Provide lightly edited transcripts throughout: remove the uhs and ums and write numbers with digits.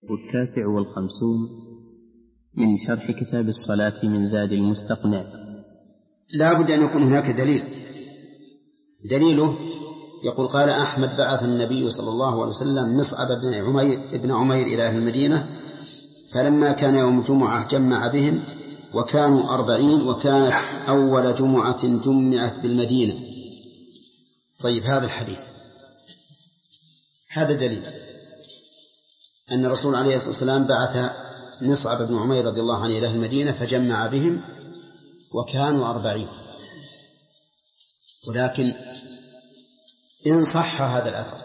والتاسع والخمسون من شرح كتاب الصلاة من زاد المستقنع. لا بد أن يكون هناك دليله يقول قال أحمد بعث النبي صلى الله عليه وسلم مصعب بن عمير إلى أهل المدينة، فلما كان يوم الجمعة جمع بهم وكانوا 40 وكانت أول جمعة جمعت بالمدينة. طيب هذا الحديث هذا دليل أن الرسول عليه الصلاة والسلام بعث مصعب بن عمير رضي الله عنه إلى المدينة فجمع بهم وكانوا 40. ولكن إن صح هذا الأثر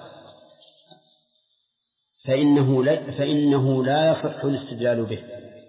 فإنه لا يصح الاستدلال به،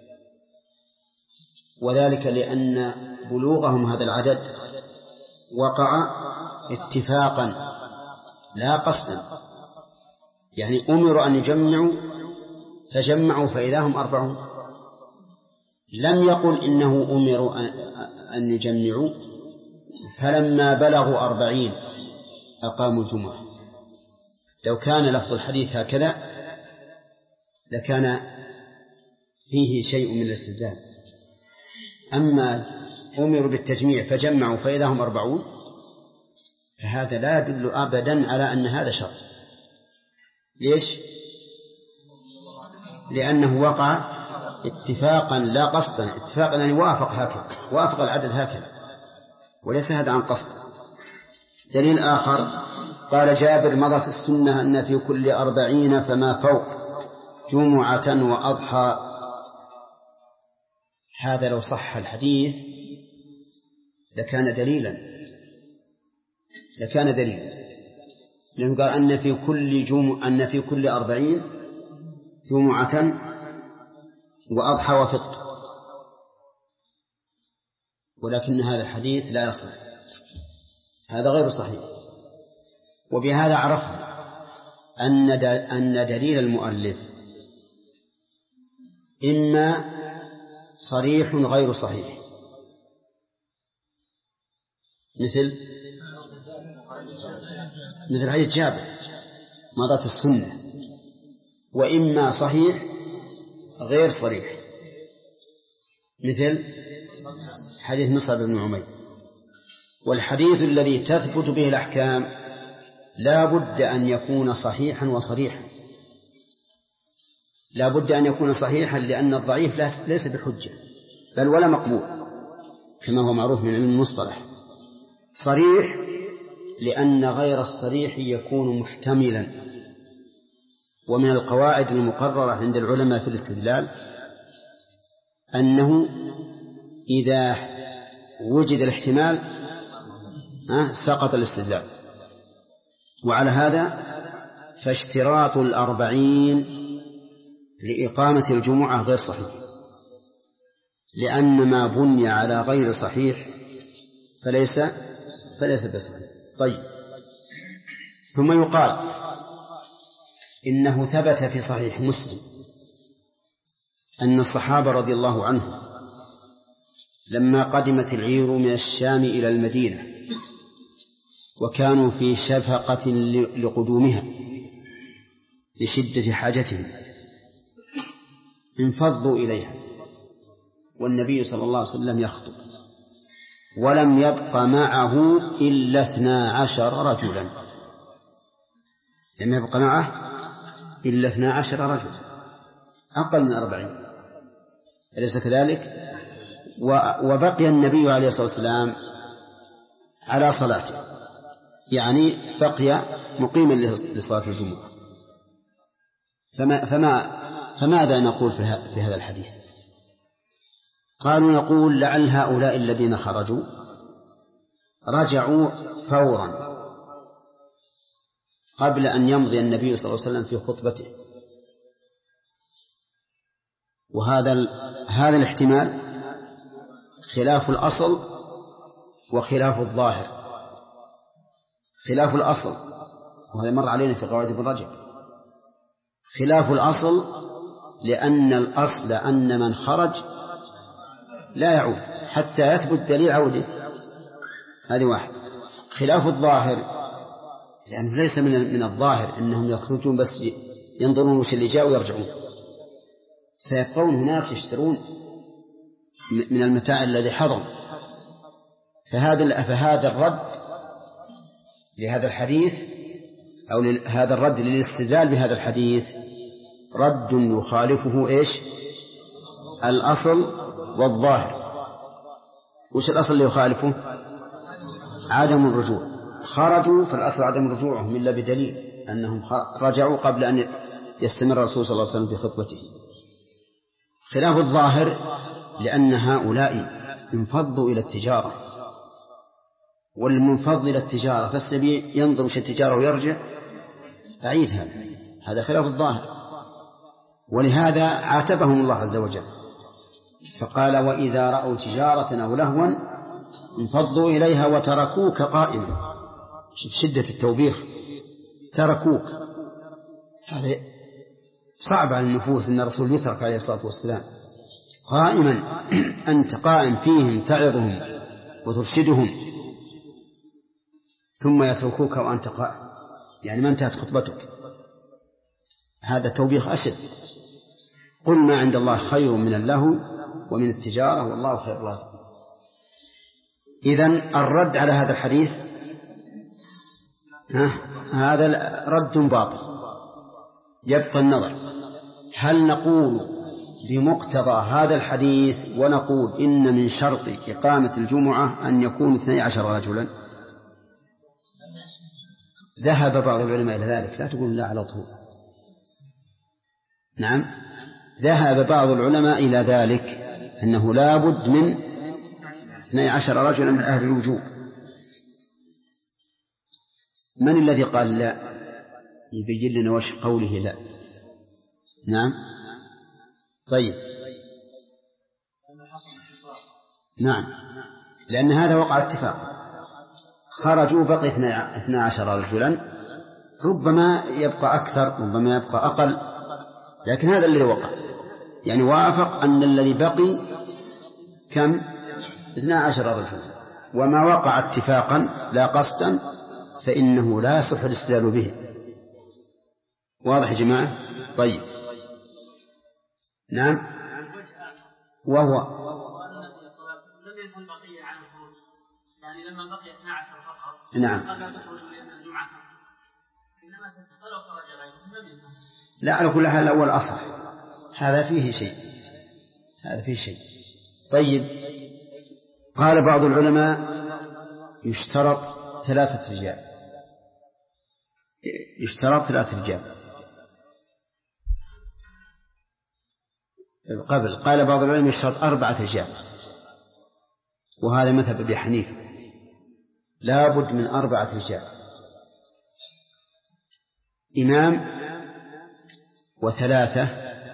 وذلك لأن بلوغهم هذا العدد وقع اتفاقا لا قصدا، يعني أمروا أن يجمعوا فجمعوا فإذا هم 40. لم يقل إنه أمروا أن يجمعوا فلما بلغوا 40 أقاموا الجمعة. لو كان لفظ الحديث هكذا لكان فيه شيء من الاستدلال. أما أمروا بالتجميع فجمعوا فإذا هم 40 فهذا لا يدل أبدا على أن هذا شرط. ليش؟ لأنه وقع اتفاقا لا قصدا، اتفاقا يعني وافق العدد هكذا، وليس هذا عن قصد. دليل آخر قال جابر مضت السنة أن في كل 40 فما فوق جمعة وأضحى. هذا لو صح الحديث لكان دليلا، لأنه قال أن في كل 40 جمعة وأضحى وفطر، ولكن هذا الحديث لا يصح، هذا غير صحيح. وبهذا عرفنا أن دليل المؤلف إما صريح غير صحيح، مثل حديث جابر مضت السنة، وإما صحيح غير صريح مثل حديث مصعب بن عمير. والحديث الذي تثبت به الأحكام لا بد أن يكون صحيحا وصريحا، لا بد أن يكون صحيحا لأن الضعيف ليس بحجة بل ولا مقبول كما هو معروف من علم المصطلح. صريح لأن غير الصريح يكون محتملا. ومن القواعد المقررة عند العلماء في الاستدلال أنه إذا وجد الاحتمال سقط الاستدلال. وعلى هذا فاشتراط 40 لإقامة الجمعة غير صحيح، لأن ما بني على غير صحيح فليس بصحيح. طيب، ثم يقال إنه ثبت في صحيح مسلم أن الصحابة رضي الله عنهم لما قدمت العير من الشام إلى المدينة وكانوا في شفقة لقدومها لشدة حاجتهم انفضوا إليها والنبي صلى الله عليه وسلم يخطب ولم يبق معه إلا 12 رجلا، لم يبق معه إلا 12 رجلا، أقل من 40، أليس كذلك؟ وبقي النبي عليه الصلاة والسلام على صلاته، يعني بقي مقيما لصلاة الجمعة. فماذا نقول في هذا الحديث؟ قالوا نقول لعل هؤلاء الذين خرجوا رجعوا فورا قبل أن يمضي النبي صلى الله عليه وسلم في خطبته، هذا الاحتمال خلاف الأصل وخلاف الظاهر. خلاف الأصل، وهذا مر علينا في قواعد ابن رجب، خلاف الأصل لأن الأصل أن من خرج لا يعود حتى يثبت دليل عوده، هذه واحد. خلاف الظاهر لأنه ليس من الظاهر أنهم يخرجون بس ينظرون وش اللي جاء ويرجعون، سيبقون هناك يشترون من المتاع الذي حرم. فهذا الرد لهذا الحديث أو هذا الرد للاستدلال بهذا الحديث رد يخالفه إيش؟ الأصل والظاهر. وش الأصل اللي يخالفه؟ عدم الرجوع. خرجوا فالأصل عدم رجوعهم إلا بدليل أنهم رجعوا قبل أن يستمر الرسول صلى الله عليه وسلم في خطبته. خلاف الظاهر لأن هؤلاء انفضوا إلى التجارة، والمنفض إلى التجارة فالسبيل ينظر في التجارة ويرجع بعيد. هذا خلاف الظاهر، ولهذا عاتبهم الله عز وجل فقال وإذا رأوا تجارة أو لهوا انفضوا إليها وتركوك قائما. شدة التوبيخ، تركوك. هذا صعب على النفوس أن الرسول يترك عليه الصلاة والسلام قائما. أنت قائم فيهم تعظهم وترشدهم ثم يتركوك وأنت قائم، يعني ما انتهت خطبتك. هذا توبيخ أشد. قل ما عند الله خير من اللهو ومن التجارة والله خير الرازقين. إذن الرد على هذا الحديث هذا رد باطل. يبقى النظر هل نقول بمقتضى هذا الحديث ونقول إن من شرط إقامة الجمعة أن يكون 12 رجلا؟ ذهب بعض العلماء إلى ذلك. لا تقول لا على طول. نعم، ذهب بعض العلماء إلى ذلك أنه لا بد من 12 رجلا من أهل الوجوب. من الذي قال لا؟ يبين لنا وش قوله لا. نعم طيب نعم، لأن هذا وقع اتفاق. خرجوا بقي 12 رجلا، ربما يبقى أكثر ربما يبقى أقل، لكن هذا الذي وقع. يعني وافق أن الذي بقي كم؟ 12 رجلا. وما وقع اتفاقا لا قصدا فإنه لا يصح الاستدلال به. واضح يا جماعة؟ طيب نعم. وهو لم يكن بقية عن الخروج، يعني لما بقي 12 فقط نعم قد لا تخرجوا لأن الجمعة إنما ستخرج خرج غيرهم لم يكن. لا، على كل حال الأول أصح. هذا فيه شيء. طيب قال بعض العلماء يشترط 3 رجال. قال بعض العلماء يشترط 4 رجال، وهذا مذهب أبي حنيفة. لا بد من 4 رجال، إمام و3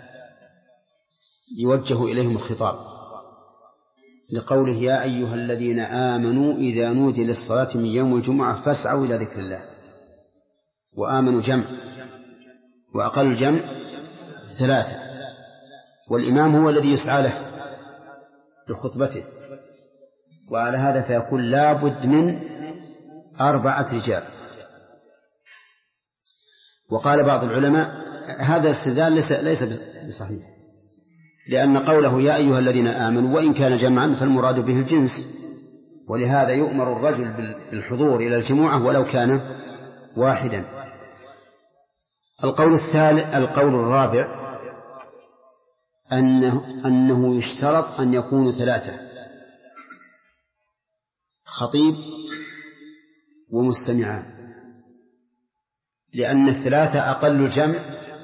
يوجه إليهم الخطاب، لقوله يا أيها الذين آمنوا إذا نودي للصلاة من يوم الجمعة فاسعوا إلى ذكر الله. وآمنوا جمع، وأقل الجمع 3، والإمام هو الذي يسعى له لخطبته. وعلى هذا فيقول لا بد من 4 رجال. وقال بعض العلماء هذا الاستدلال ليس بصحيح، لأن قوله يا أيها الذين آمنوا وإن كان جمعا فالمراد به الجنس، ولهذا يؤمر الرجل بالحضور إلى الجمعة ولو كان واحدا. القول الرابع أنه يشترط أن يكونوا 3، خطيب ومستمعان، لأن 3 أقل الجمع،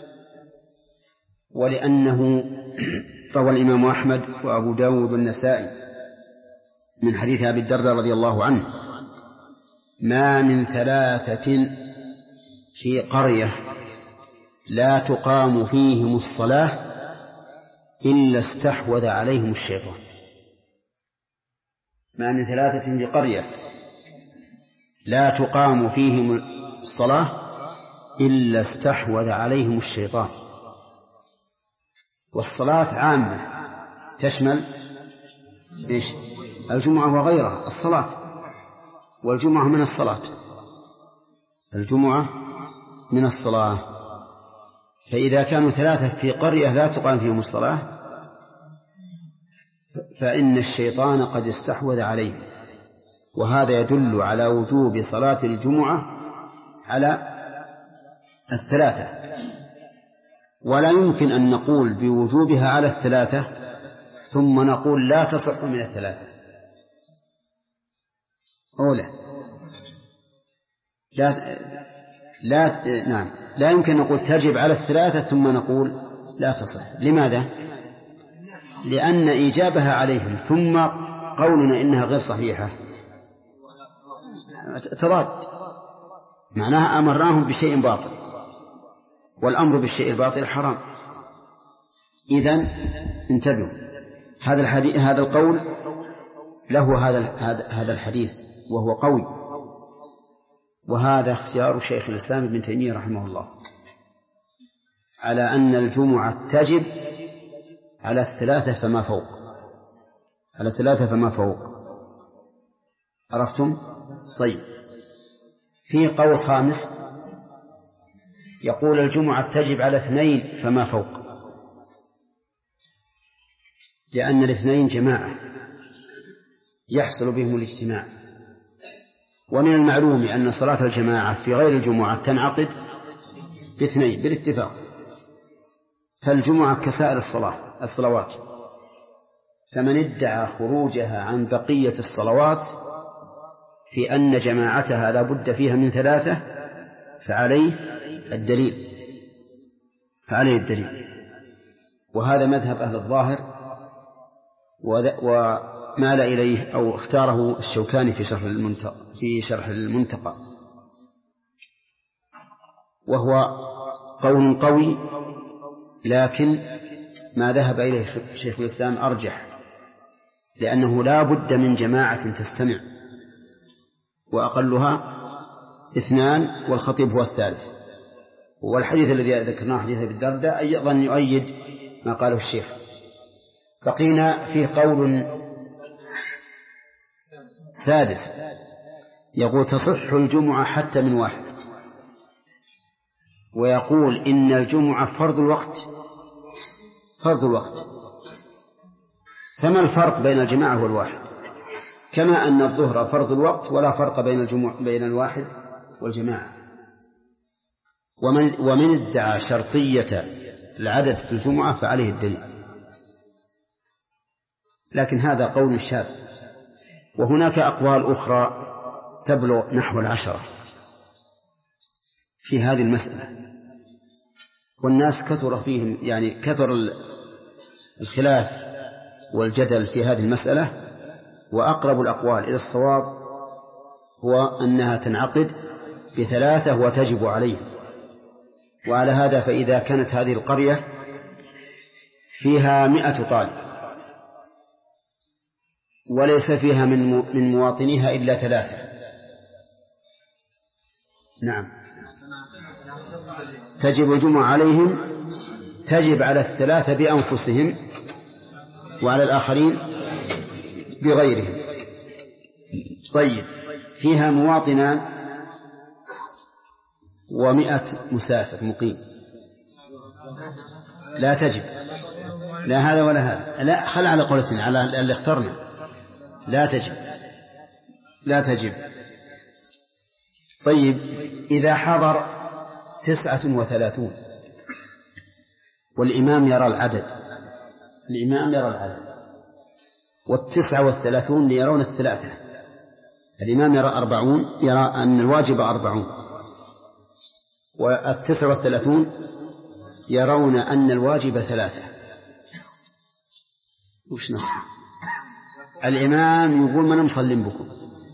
ولأنه روى الإمام أحمد وأبو داود والنسائي من حديث أبي الدرداء رضي الله عنه ما من 3 في قرية لا تقام فيهم الصلاة إلا استحوذ عليهم الشيطان. ما من 3 في قرية لا تقام فيهم الصلاة إلا استحوذ عليهم الشيطان. والصلاة عامة تشمل إيش؟ الجمعة وغيرها. الصلاة والجمعة من الصلاة، فإذا كانوا 3 في قرية لا تقام فيهم الصلاة فإن الشيطان قد استحوذ عليهم، وهذا يدل على وجوب صلاة الجمعة على 3، ولا يمكن أن نقول بوجوبها على 3 ثم نقول لا تصح من 3 أولا. لا يمكن نقول تجب على 3 ثم نقول لا تصح. لماذا؟ لأن إيجابها عليهم ثم قولنا إنها غير صحيحة تضاد، معناها أمرناهم بشيء باطل، والأمر بالشيء الباطل حرام. إذن انتبهوا، هذا القول له هذا الحديث وهو قوي، وهذا اختيار شيخ الإسلام ابن تيمية رحمه الله على أن الجمعة تجب على 3 فما فوق، على 3 فما فوق. عرفتم؟ طيب، في قول خامس يقول الجمعة تجب على 2 فما فوق، لأن 2 جماعة يحصل بهم الاجتماع، ومن المعلوم أن صلاة الجماعة في غير الجمعة تنعقد ب2 بالاتفاق، فالجمعة كسائر الصلوات، فمن ادعى خروجها عن بقية الصلوات في أن جماعتها لا بد فيها من 3 فعليه الدليل، وهذا مذهب أهل الظاهر، ومال إليه أو اختاره الشوكاني في شرح المنتقى، وهو قول قوي، لكن ما ذهب إليه شيخ الإسلام أرجح، لأنه لا بد من جماعة تستمع، وأقلها 2 والخطيب هو الثالث. والحديث الذي ذكرناه حديث أبي الدرداء أيضا يؤيد ما قاله الشيخ. بقينا فيه قول سادس يقول تصح الجمعة حتى من 1، ويقول إن الجمعة فرض الوقت، فما الفرق بين الجماعة والواحد؟ كما أن الظهر فرض الوقت ولا فرق بين الواحد والجماعة. ومن ادعى شرطية العدد في الجمعة فعليه الدليل، لكن هذا قول شاذ، وهناك أقوال أخرى تبلغ نحو 10 في هذه المسألة، والناس كثر فيهم، يعني كثر الخلاف والجدل في هذه المسألة، وأقرب الأقوال إلى الصواب هو أنها تنعقد ب3 وتجب عليه. وعلى هذا فإذا كانت هذه القرية فيها 100 طالب وليس فيها من مواطنيها إلا 3، نعم، تجب الجمعة عليهم، تجب على 3 بأنفسهم وعلى الآخرين بغيرهم. طيب، فيها مواطنان و100 مسافر مقيم، لا تجب، لا هذا ولا هذا، لا خل على قولتنا على اللي اخترنا، لا تجب. طيب، إذا حضر 39 والإمام يرى العدد، وال39 يرون 3، الإمام يرى 40، يرى أن الواجب 40، وال39 يرون أن الواجب 3. وش نص؟ الإمام يقول من مصلين بكم،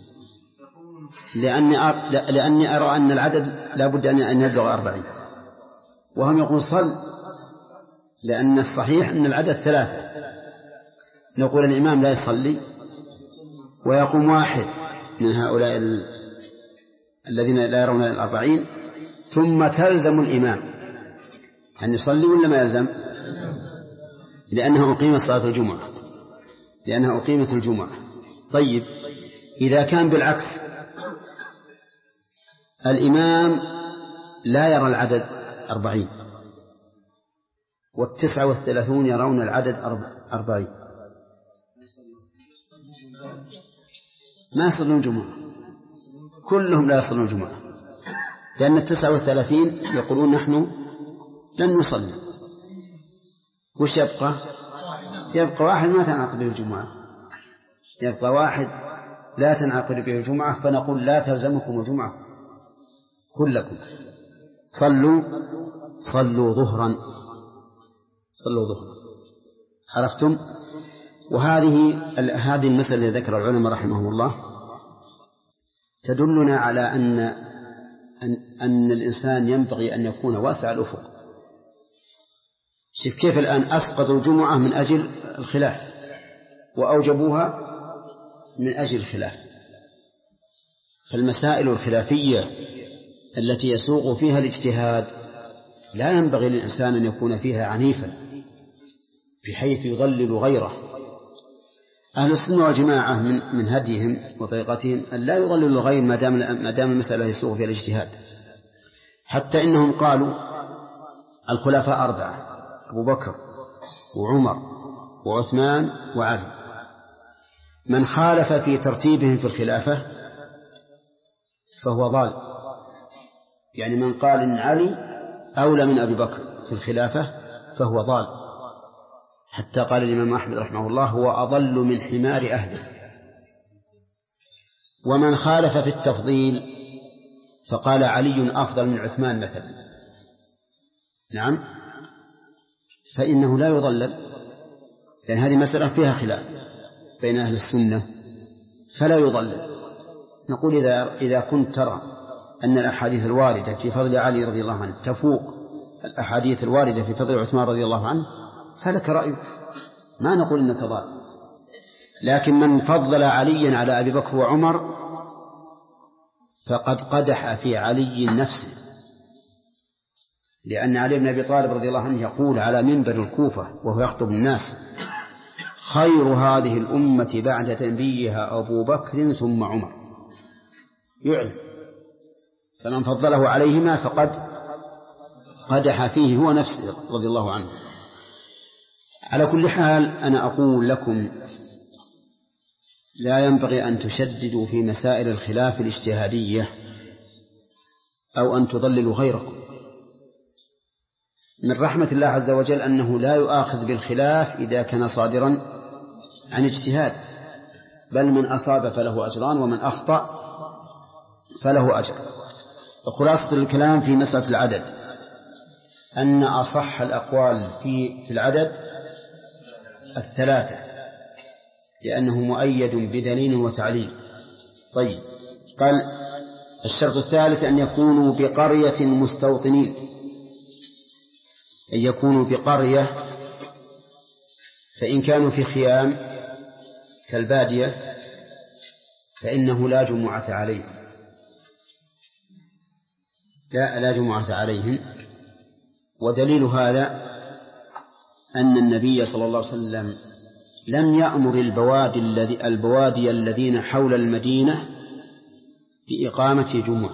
لأني أرى أن العدد لا بد أن يبلغ 40، وهم يقول صل، لأن الصحيح أن العدد 3. نقول الإمام لا يصلي، ويقوم واحد من هؤلاء الذين لا يرون 40، ثم تلزم الإمام أن يصلي ولا ما يلزم؟ لأنه أقيمت الجمعة. طيب، إذا كان بالعكس، الإمام لا يرى العدد 40 و39 يرون العدد 40. ما يصلون الجمعة، كلهم لا يصلون الجمعة، لأن 39 يقولون نحن لن نصلي. وش يبقى؟ يبقى واحد ما تنعقد به الجمعة، يبقى واحد لا تنعقد به الجمعة، فنقول لا تلزمكم الجمعة كلكم، صلوا ظهرا. عرفتم؟ وهذه المسألة التي ذكر العلماء رحمهم الله تدلنا على أن الإنسان ينبغي أن يكون واسع الأفق. شوف كيف الآن أسقطوا الجمعة من أجل الخلاف وأوجبوها من أجل الخلاف. فالمسائل الخلافية التي يسوق فيها الاجتهاد لا ينبغي للإنسان أن يكون فيها عنيفا بحيث يضلل غيره. أهل السنة والجماعة من هديهم وطريقتهم أن لا يضللوا الغير ما دام المسألة يسوق فيها الاجتهاد. حتى إنهم قالوا الخلفاء 4: أبو بكر وعمر وعثمان وعلي، من خالف في ترتيبهم في الخلافة فهو ضال. يعني من قال إن علي أولى من أبي بكر في الخلافة فهو ضال. حتى قال الإمام أحمد رحمه الله: هو أضل من حمار أهله. ومن خالف في التفضيل فقال علي أفضل من عثمان مثلا، نعم، فإنه لا يضلل، لأن هذه مسألة فيها خلاف بين أهل السنة فلا يضلل. نقول إذا كنت ترى أن الأحاديث الواردة في فضل علي رضي الله عنه تفوق الأحاديث الواردة في فضل عثمان رضي الله عنه فلك رأيك، ما نقول إنك ضال. لكن من فضل عليا على أبي بكر وعمر فقد قدح في علي نفسه، لأن علي بن أبي طالب رضي الله عنه يقول على منبر الكوفة وهو يخطب الناس: خير هذه الأمة بعد نبيها أبو بكر ثم عمر. يعلم، فمن فضله عليهما فقد قدح فيه هو نفسه رضي الله عنه. على كل حال أنا أقول لكم لا ينبغي أن تشددوا في مسائل الخلاف الاجتهادية أو أن تضللوا غيركم. من رحمة الله عز وجل أنه لا يؤاخذ بالخلاف إذا كان صادرا عن اجتهاد، بل من أصاب فله أجران ومن أخطأ فله أجر. وخلاصة الكلام في مسألة العدد أن أصح الأقوال في العدد 3، لأنه مؤيد بدليل وتعليل. طيب، قال الشرط الثالث أن يكونوا بقرية مستوطنين، أن يكونوا بقرية، فإن كانوا في خيام كالبادية فإنه لا جمعة عليهم، لا جمعة عليهم. ودليل هذا أن النبي صلى الله عليه وسلم لم يأمر البوادي الذين حول المدينة بإقامة جمعة،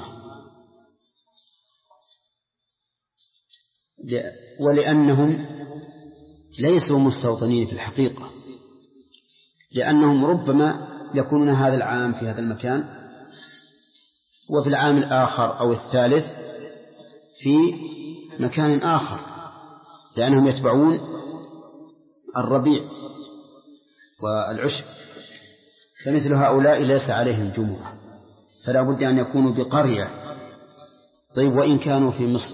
ولأنهم ليسوا مستوطنين في الحقيقة، لأنهم ربما يكونون هذا العام في هذا المكان وفي العام الآخر أو الثالث في مكان آخر، لأنهم يتبعون الربيع والعشب، فمثل هؤلاء ليس عليهم جمعة، فلا بد أن يكونوا بقرية. طيب، وإن كانوا في مصر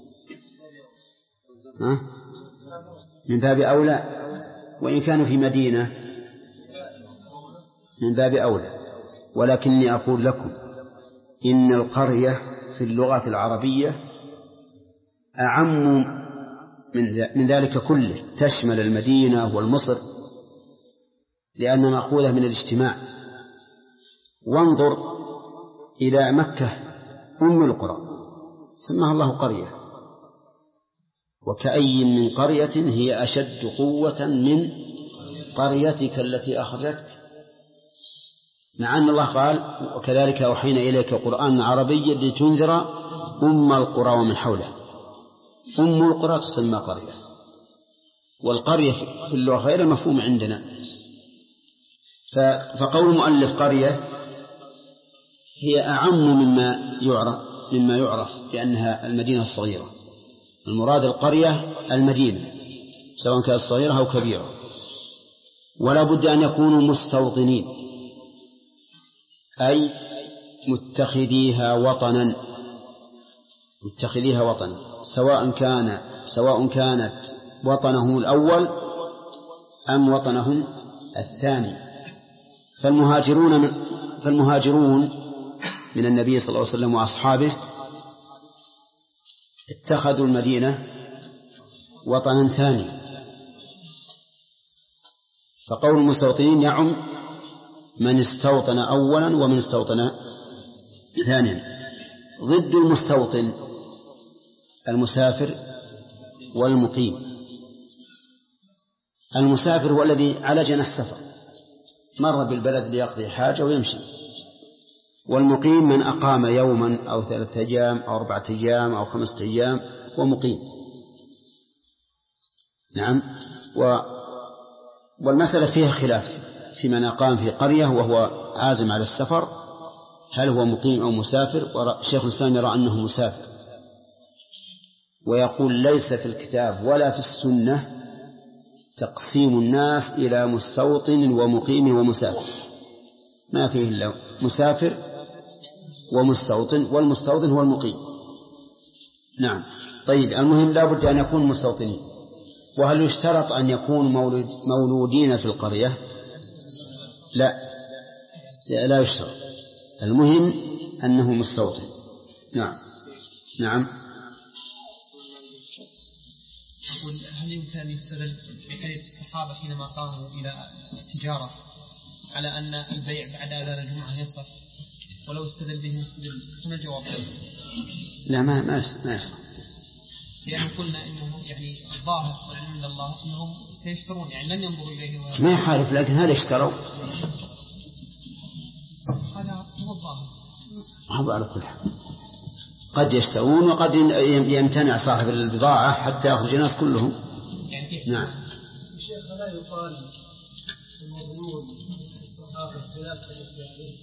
من باب أولى، وإن كانوا في مدينة من باب أولى. ولكني أقول لكم إن القرية في اللغة العربية أعم من ذلك كله، تشمل المدينة والمصر، لأنها مأخوذة من الاجتماع. وانظر إلى مكة أم القرى سماها الله قرية، وكأي من قرية هي أشد قوة من قريتك التي أخرجتك، مع أن الله قال: وكذلك أوحينا إليك قرآنا عربيا لتنذر أم القرى ومن حولها. أم القرى تسمى قرية، والقرية في اللغة غير المفهوم عندنا. فقول المؤلف قرية هي أعم مما يعرف بأنها المدينة الصغيرة. المراد القرية المدينة سواء كانت صغيرة أو كبيرة، ولا بد أن يكونوا مستوطنين أي متخذيها وطنا، سواء كانت وطنهم الأول أم وطنهم الثاني. فالمهاجرون من النبي صلى الله عليه وسلم وأصحابه اتخذوا المدينة وطنا ثاني. فقول المستوطنين يعم من استوطن أولا ومن استوطن ثانيا. ضد المستوطن المسافر والمقيم. المسافر هو الذي على جناح سفر مر بالبلد ليقضي حاجة ويمشي، والمقيم من أقام يوما أو 3 أيام أو 4 أيام أو 5 أيام هو مقيم. نعم. والمسألة فيها خلاف في من أقام في قرية وهو عازم على السفر، هل هو مقيم أو مسافر؟ شيخ الإسلام يرى أنه مسافر، ويقول ليس في الكتاب ولا في السنة تقسيم الناس إلى مستوطن ومقيم ومسافر، ما فيه إلا مسافر ومستوطن، والمستوطن هو المقيم. نعم. طيب، المهم لا بد أن يكون مستوطنين. وهل يشترط أن يكون مولودين في القرية؟ لا يشترط، المهم أنه مستوطن. نعم. هل يمكن أن يستدل بحديث الصحابة حينما قاموا إلى التجارة على أن البيع بعد أذان الجمعة يصح، ولو استدل به مستدل؟ هنا الجواب لا، ما يصح. لأنه قلنا إنه يعني الظاهر والعلم عند الله أنهم سيشترون، يعني لن ينظروا إليه ما يخالف، لكن هل اشتروا؟ هذا هو الظاهر. هذا على كل حال قد يشترون وقد يمتنع صاحب البضاعة حتى يخرج الناس كلهم. نعم. الشيخ لا يقال المظلوم الصحابة خلاف الجاهلين،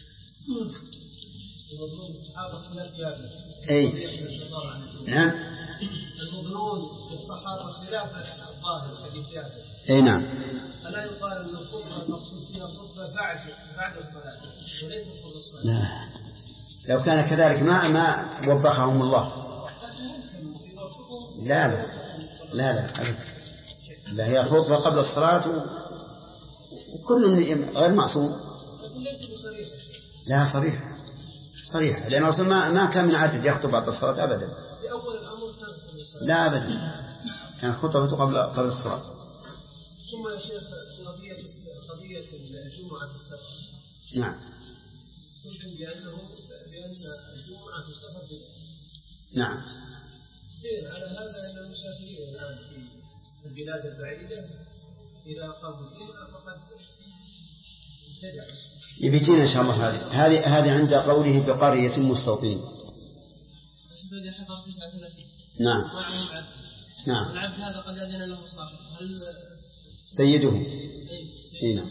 المظلوم الصحابة خلاف الجاهلين. نعم. المظلوم الصحابة خلاف الظاهر الجاهلين. نعم. فلا يقال أن الخطبة المقصود فيها الخطبة بعد الصلاة وليس قبل الصلاة. لا، لو كان كذلك ما وبخهم الله. لا هي خطبة قبل الصلاة وكل غير معصوم. لا، صريحة لأن الرسول ما كان من عادة يخطب بعد الصلاة أبدا. لا أبدا، كان خطبته قبل الصلاة. ثم يا شيخ قضية الجمعة في السفر. نعم. قلتم بأن الجمعة في السفر بدعة. نعم. على هذا أن المسافرين الآن في البلاد البعيدة إذا قاموا الجمعة فقد ابتدعوا. يبيتين إن شاء الله هذه عند قوله بقرية مستوطنين. نعم. نعم. العبد هذا قد أذن له صاحب، هل سيده؟ نعم.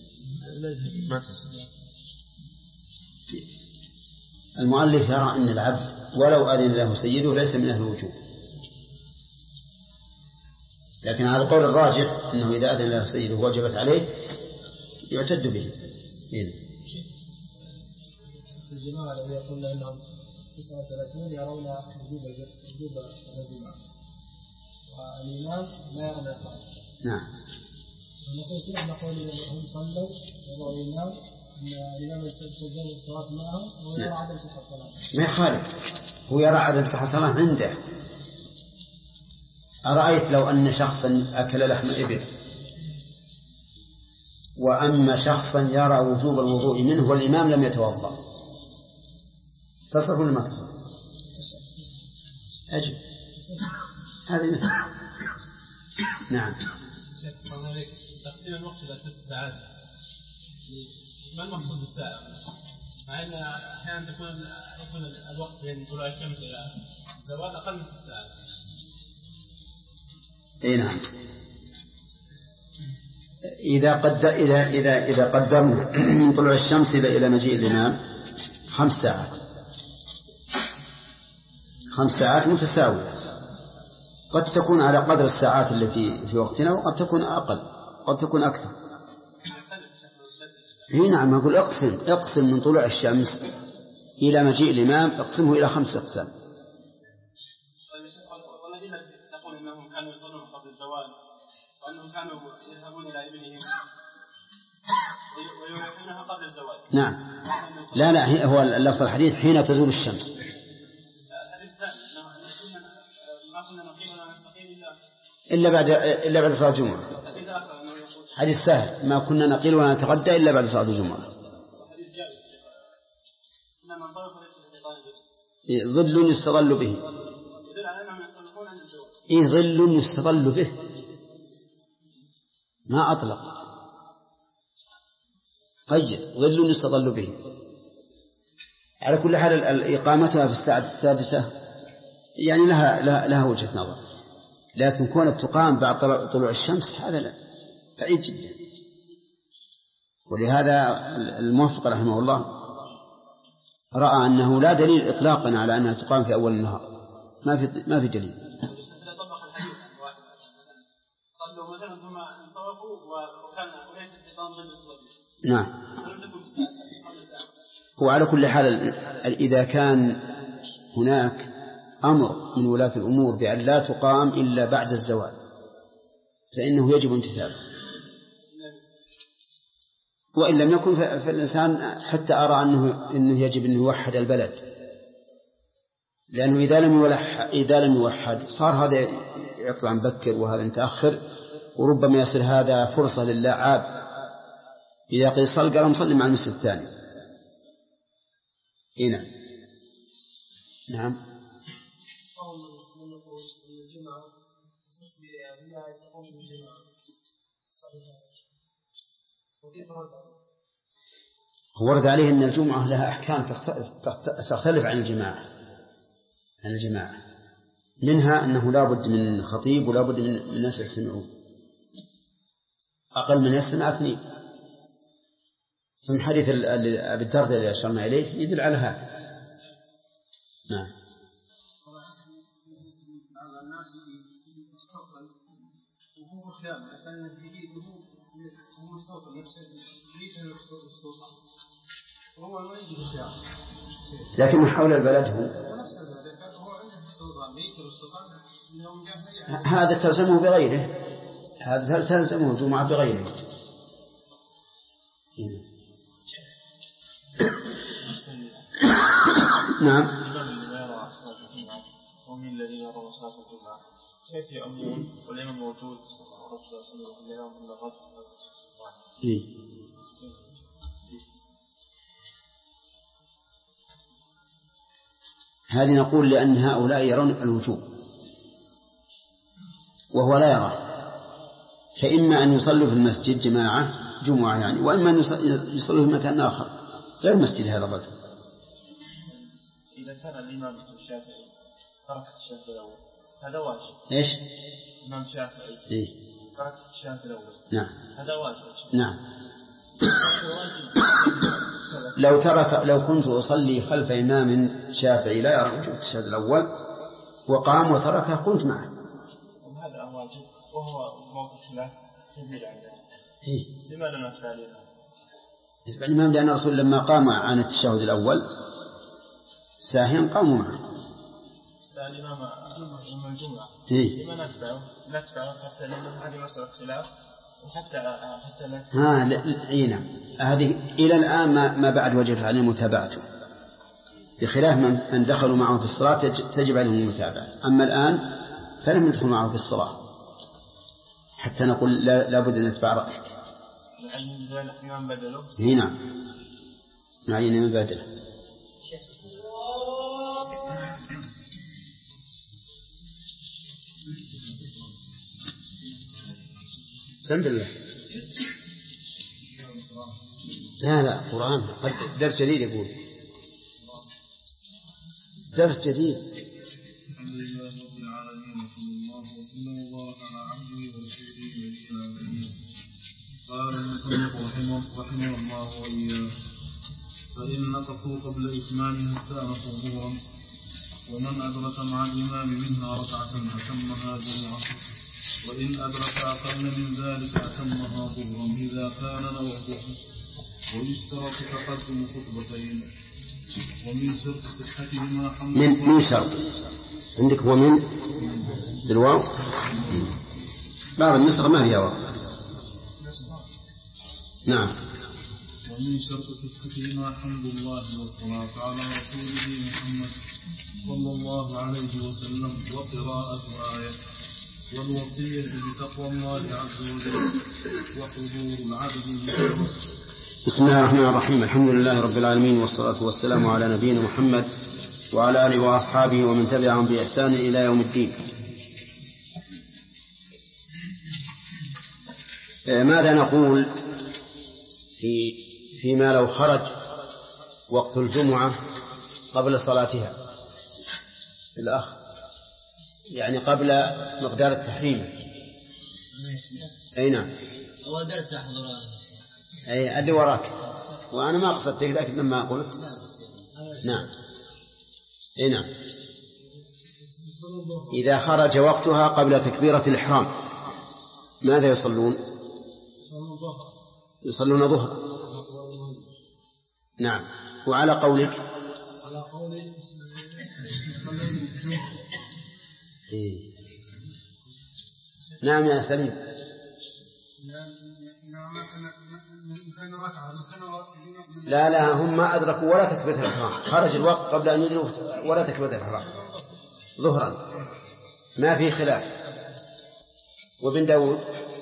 المؤلف يرى أن العبد ولو أذن له سيده ليس من أهل الوجوب، لكن على القول الراجح أنه إذا أذن له سيده وجبت عليه يعتد به. الجماعة الذين يقولون أنهم 39 يرون وجوب صلاة الجمعة والإمام لا يرى الإقامة. نعم. نقول هم صلوا وضعوا الإمام أن الإمام تجوز الصلاة معهم ويرى عدم صحة الصلاة. ما يخالف، هو يرى عدم صحة الصلاة عنده. أرأيت لو أن شخصا أكل لحم إبل وأما شخصا يرى وجوب الوضوء منه والإمام لم يتوضأ، تصح ولا ما تصح؟ أجل هذا مثل. نعم. تقسيم الوقت إلى 6 ساعات، ما المقصود بالساعة؟ مع أن أحيانا يكون الوقت بين طلوع الشمس إلى الزوال أقل من 6 ساعات. نعم. إذا قدرنا من طلوع الشمس إلى مجيء الإمام 5 ساعات، 5 ساعات متساوية، قد تكون على قدر الساعات التي في وقتنا وقد تكون أقل، قد تكون أكثر. نعم، أقول اقسم من طلوع الشمس إلى مجيء الإمام، اقسمه إلى 5 أقسام. والذين يقول أنهم كانوا يصلون قبل الزوال وأنهم كانوا يذهبون إلى ابنهم ويريحونها قبل الزوال. نعم، لا هو اللفظ الحديث حين تزول الشمس. ما كنا نقيم ولا نستقيم إلا بعد صلاة الجمعة. حديث سهل، ما كنا نقيل ولا نتغدى إلا بعد صلاة الجمعة. ظل يستظل به. ظل يستظل به، ما أطلق، قيد ظل يستظل به. على كل حال إقامتها في الساعة 6 يعني لها وجهة نظر، لكن كونت تقام بعد طلوع الشمس هذا لا، بعيد جدا. ولهذا الموفق رحمه الله رأى أنه لا دليل إطلاقا على أنها تقام في أول النهار، ما في دليل. صلوا مثلا ثم انصرفوا وكان وليس الحيطان ظل الصبح. نعم. وعلى كل حال إذا كان هناك أمر من ولاة الأمور بأن لا تقام إلا بعد الزوال فإنه يجب امتثاله، وإن لم يكن فالإنسان حتى أرى أنه يجب أن يوحد البلد، لأنه إذا لم يوحد صار هذا يطلع مبكر وهذا متأخر، وربما يصير هذا فرصة للاعب إذا قيل صل قال مصلي مع المسجد الثاني. نعم. نعم. ورد عليه أن الجمعة لها أحكام تختلف عن الجماعة، منها أنه لا بد من خطيب ولا بد من الناس يستمعون، أقل من يستمع 2. من حديث أبي الدرداء اللي أشرنا إليه يدل على هذا. نعم. لكن حول البلد هذا تلزمه بغيره، هذا تلزمه الجمعة بغيره. نعم. ومن الذين يرون صلاة الجمعة كيف يأمون والإمام موجود ورسول صلى الله عليه وسلم الغد؟ هذه نقول لأن هؤلاء يرون الوجوب وهو لا يراه، فإما أن يصلوا في المسجد جمعة يعني، وإما أن يصلوا في مكان آخر غير مسجد هذا الرجل. إذا كان الإمام الشافعي ترك الشهادة الأول هذا واجب. إيش؟ الإمام الشافعي ترك الشهادة الأول. نعم. هذا واجب. نعم. لو كنت أصلي خلف إمام شافعي لا يرى وجوب الشهادة الأول وقام وتركه قمت معه. هذا واجب وهو موضوع خلاف كبير عندنا. لماذا ما نتبع الإمام؟ نتبع الإمام لأن الرسول لما قام عن التشهد الأول ساهيا قاموا معه. لا الإمام الجمعة. لما نتبعه حتى لأنه هذه مسألة خلاف وحتى لا. نعم. هذه إلى الآن ما بعد وجبت عليهم متابعته، بخلاف من دخلوا معه في الصلاة تجب عليهم المتابعة، أما الآن فلم يدخل معه في الصلاة حتى نقول لا بد أن نتبع رأيك. نعين ذلك إمام بدله. نعم. نعين إمام بدله. سم بالله. لا قرآن درس جديد يقول درس جديد. الحمد لله رب العالمين وصلى الله وسلم وبارك على عبده ورسوله نبينا محمد. قال رحمه الله وإياه. فإن نقصوا قبل إتمامها استأنفوا ظهرا، ومن أدرك مع الإمام منها ركعة أتمها جمعة، وإن أدرك أقل من ذلك أتمها ظهرا إذا كان نوعه. ويشترط تقدم خطبتين. ومن شرط صحتهما حمد من شرط عندك ومن بالواو بعض النسخ ما فيها واو. نعم. ومن شرط صحتهما حمد الله والصلاة على رسوله محمد صلى الله عليه وسلم وقراءة آية، والوصية بتقوى الله عز وجل، وحضور العبد. بسم الله الرحمن الرحيم. الحمد لله رب العالمين، والصلاة والسلام على نبينا محمد وعلى آله وأصحابه ومن تبعهم بإحسان إلى يوم الدين. ماذا نقول فيما لو خرج وقت الجمعة قبل صلاتها الأخ، يعني قبل مقدار التحريم؟ أي نعم. أول درس أحضر أي اللي وراك، وأنا ما قصدتك لكن لما قلت نعم. أي نعم. إذا خرج وقتها قبل تكبيرة الإحرام ماذا يصلون؟ يصلون ظهر. نعم. وعلى قولك نعم يا سليم. لا هم ما أدركوا ولا تكبيرة الإحرام، خرج الوقت قبل أن يدركوا ولا تكبيرة الإحرام ظهرا، ما في خلاف. وابن داود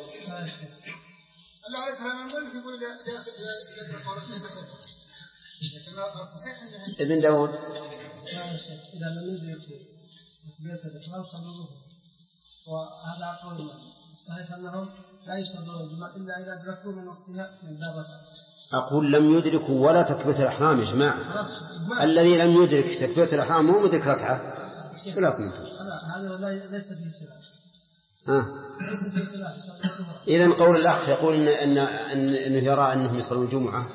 ابن داود إذا لم يدرك تكبيرة الإحرام صلوا ظهرا، وهذا قول صحيح أنهم لا يصلون الجمعة إلا إذا أدركوا من وقتها من باب. أقول لم يدركوا ولا تكبيرة الإحرام يا جماعة. الذي لم يدرك تكبيرة الإحرام هو مدرك ركعة. هذا ليس فيه خلاف. إذن قول الأخ يقول إنه يرى أنهم يصلون الجمعة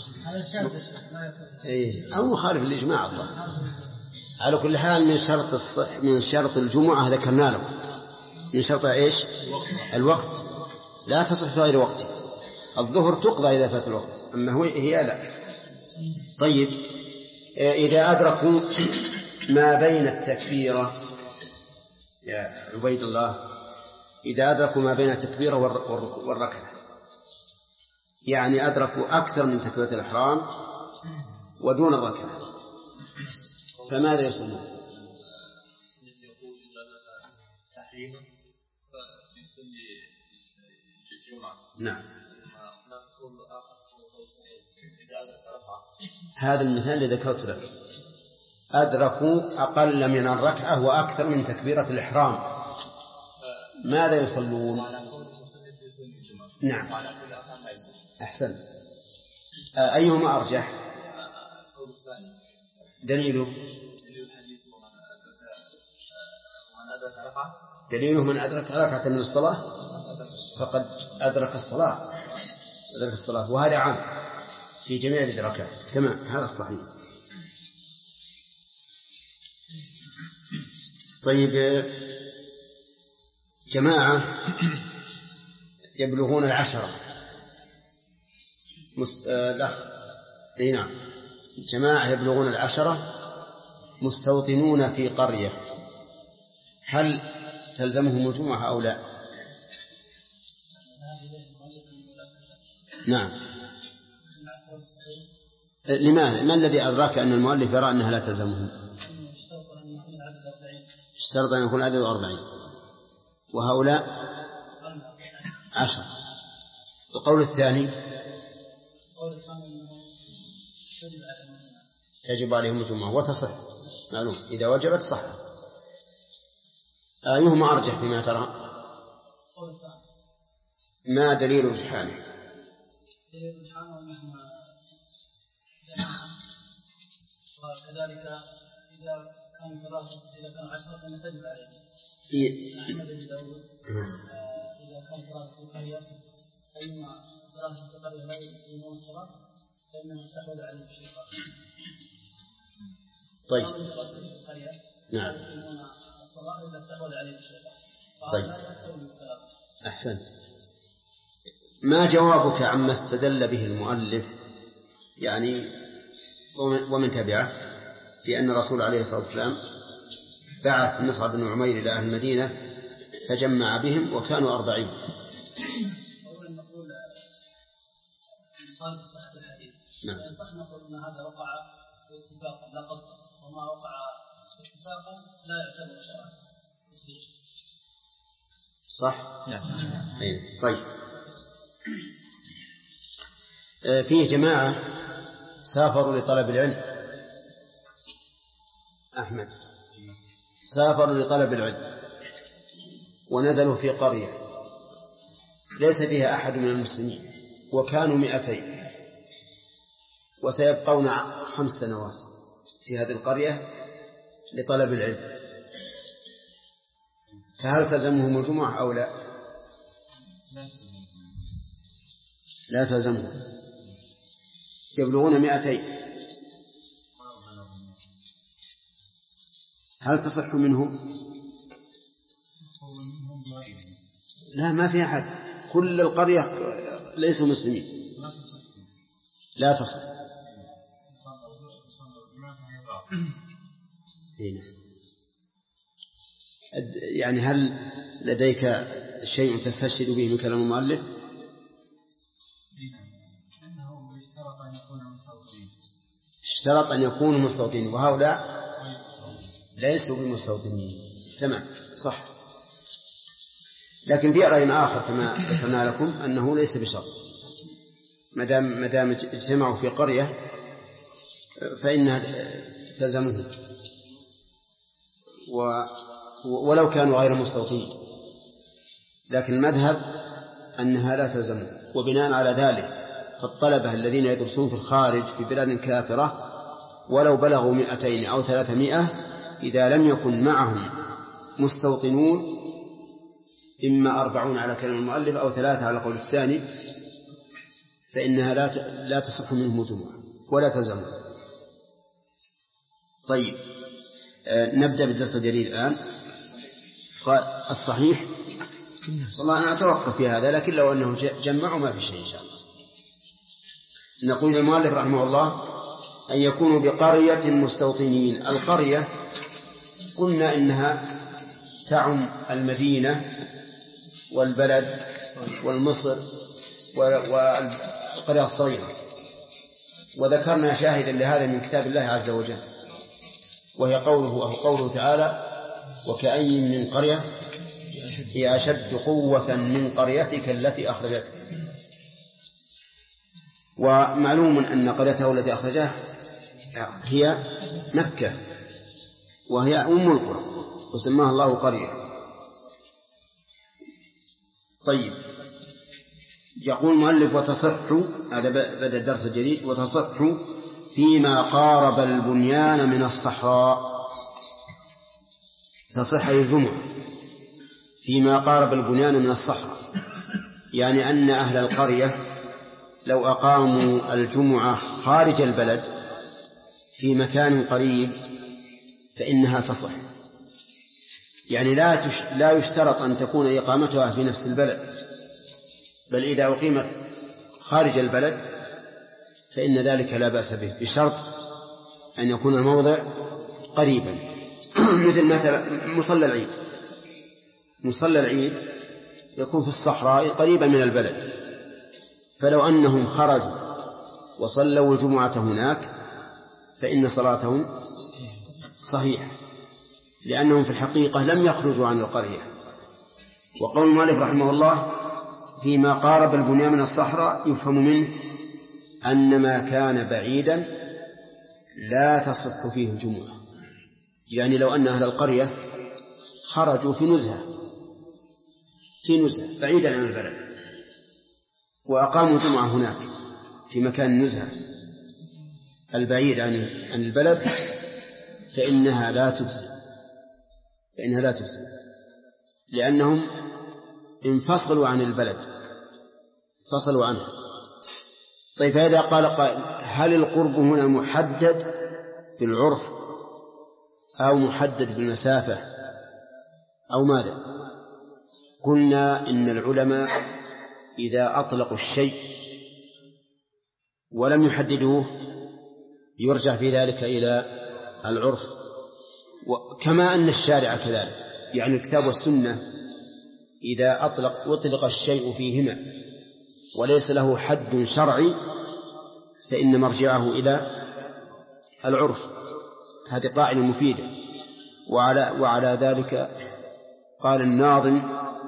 أو مخالف للإجماع الله. على كل حال من شرط الجمعة ذكرنا له، من شرط إيش؟ الوقت. لا تصح في غير وقت. الظهر تقضى إذا فات الوقت، أما هي لا. طيب، إذا أدركوا ما بين التكبيرة يا عبيد الله، إذا أدركوا ما بين التكبيرة والركعة، يعني أدركوا أكثر من تكبيرة الإحرام ودون الركعة، فماذا يصنعون؟ نعم. هذا المثال الذي ذكرت لك، أدركوا أقل من الركعة وأكثر من تكبيرة الإحرام، ماذا يصلون؟ نعم. أحسن. أيهما أرجح؟ دليله من أدرك ركعة من الصلاة فقد أدرك الصلاة، وهذا عام في جميع الإدراكات. تمام، هذا الصحيح. طيب، جماعة يبلغون 10 نعم، جماعة يبلغون 10 مستوطنون في قرية، هل تلزمهم الجمعة أو لا؟ نعم. لماذا؟ ما الذي أدراك أن المؤلف يرى أنها لا تلزمهم؟ اشترط أن يكون عدد 40 وهؤلاء 10. القول الثاني تجب عليهم الجمعة وتصح، معلوم إذا وجبت صح. أيهما أرجح فيما ترى؟ ما دليل رجحانه؟ وكذلك إذا كان 10 فنتجب عليه. أحمد بن داود إذا كان 3 في القرية فإما 3 في القرية لا يقيمون الصلاة فإنما استحوذ عليهم الشيطان. طيب. نعم. يقيمون الصلاة إذا استحوذ عليهم الشيطان. طيب. أحسنت. ما جوابك عما استدل به المؤلف يعني ومن تبعه في أن الرسول عليه الصلاة والسلام بعث مصعب بن عمير إلى أهل المدينة فجمع بهم وكانوا 40. أولا نقول قال صحة الحديث. نعم. صح نقول أن هذا وقع اتفاقا لا قصدا، وما وقع اتفاقا لا يعتبر شرعا. صح؟ نعم. طيب. فيه جماعة سافروا لطلب العلم. أحمد سافروا لطلب العلم ونزلوا في قرية ليس فيها أحد من المسلمين وكانوا 200 وسيبقون 5 سنوات في هذه القرية لطلب العلم، فهل تلزمهم الجمعة أو لا؟ لا تلزمهم، يبلغون 200. هل تصح منهم؟ لا، ما في أحد، كل القرية ليسوا مسلمين، لا تصح. يعني هل لديك شيء تستشهد به من كلام المؤلف؟ اشترط أن يكونوا مستوطنين وهؤلاء ليسوا بمستوطنين. تمام، صح. لكن في رأي آخر كما ذكرنا لكم أنه ليس بشرط، ما دام اجتمعوا في قرية فإنها تلزمهم ولو كانوا غير مستوطنين، لكن المذهب أنها لا تلزمهم. وبناء على ذلك فالطلبة الذين يدرسون في الخارج في بلاد كافرة ولو بلغوا 200 أو 300 إذا لم يكن معهم مستوطنون، إما 40 على كلام المؤلف أو 3 على قول الثاني، فإنها لا تصح منهم جمعة ولا تلزمهم. طيب، نبدأ بالدرس الجديد الآن. قال الصحيح، والله أنا أتوقف في هذا، لكن لو أنه جمعوا ما في شيء إن شاء الله. نقول المؤلف رحمه الله أن يكونوا بقرية مستوطنين. القرية قلنا إنها تعم المدينة والبلد والمصر والقرية الصغيرة، وذكرنا شاهدا لهذا من كتاب الله عز وجل، وهي قوله تعالى: وكأي من قرية هي أشد قوة من قريتك التي أخرجتك. ومعلوم أن قريته التي أخرجها هي مكة، وهي أم القرى وسماها الله قرية. طيب، يقول المؤلف: وتصح، هذا بدأ الدرس الجديد، وتصح فيما قارب البنيان من الصحراء. تصح الجمعة فيما قارب البنيان من الصحراء، يعني أن أهل القرية لو أقاموا الجمعة خارج البلد في مكان قريب فإنها تصح. يعني لا يشترط أن تكون إقامتها في نفس البلد، بل إذا أقيمت خارج البلد فإن ذلك لا بأس به، بشرط أن يكون الموضع قريبا. مثل مثلا مصلى العيد يكون في الصحراء قريبا من البلد، فلو أنهم خرجوا وصلوا الجمعة هناك فإن صلاتهم صحيحة، لأنهم في الحقيقة لم يخرجوا عن القرية. وقول المؤلف رحمه الله: فيما قارب البنيان من الصحراء، يفهم منه أن ما كان بعيدا لا تصح فيه الجمعة. يعني لو أن أهل القرية خرجوا في نزهة بعيدا عن البلد وأقاموا جمعة هناك في مكان النزهة البعيد عن البلد فإنها لا تجزي، لأنهم انفصلوا عن البلد، فصلوا عنه، طيب فإذا قال قائل هل القرب هنا محدد بالعرف أو محدد بالمسافة أو ماذا؟ قلنا إن العلماء إذا أطلقوا الشيء ولم يحددوه يرجع في ذلك إلى العرف، كما أن الشارع كذلك، يعني الكتاب والسنة إذا أطلق الشيء فيهما وليس له حد شرعي فإن مرجعه إلى العرف. هذه قاعدة مفيدة. وعلى ذلك قال الناظم: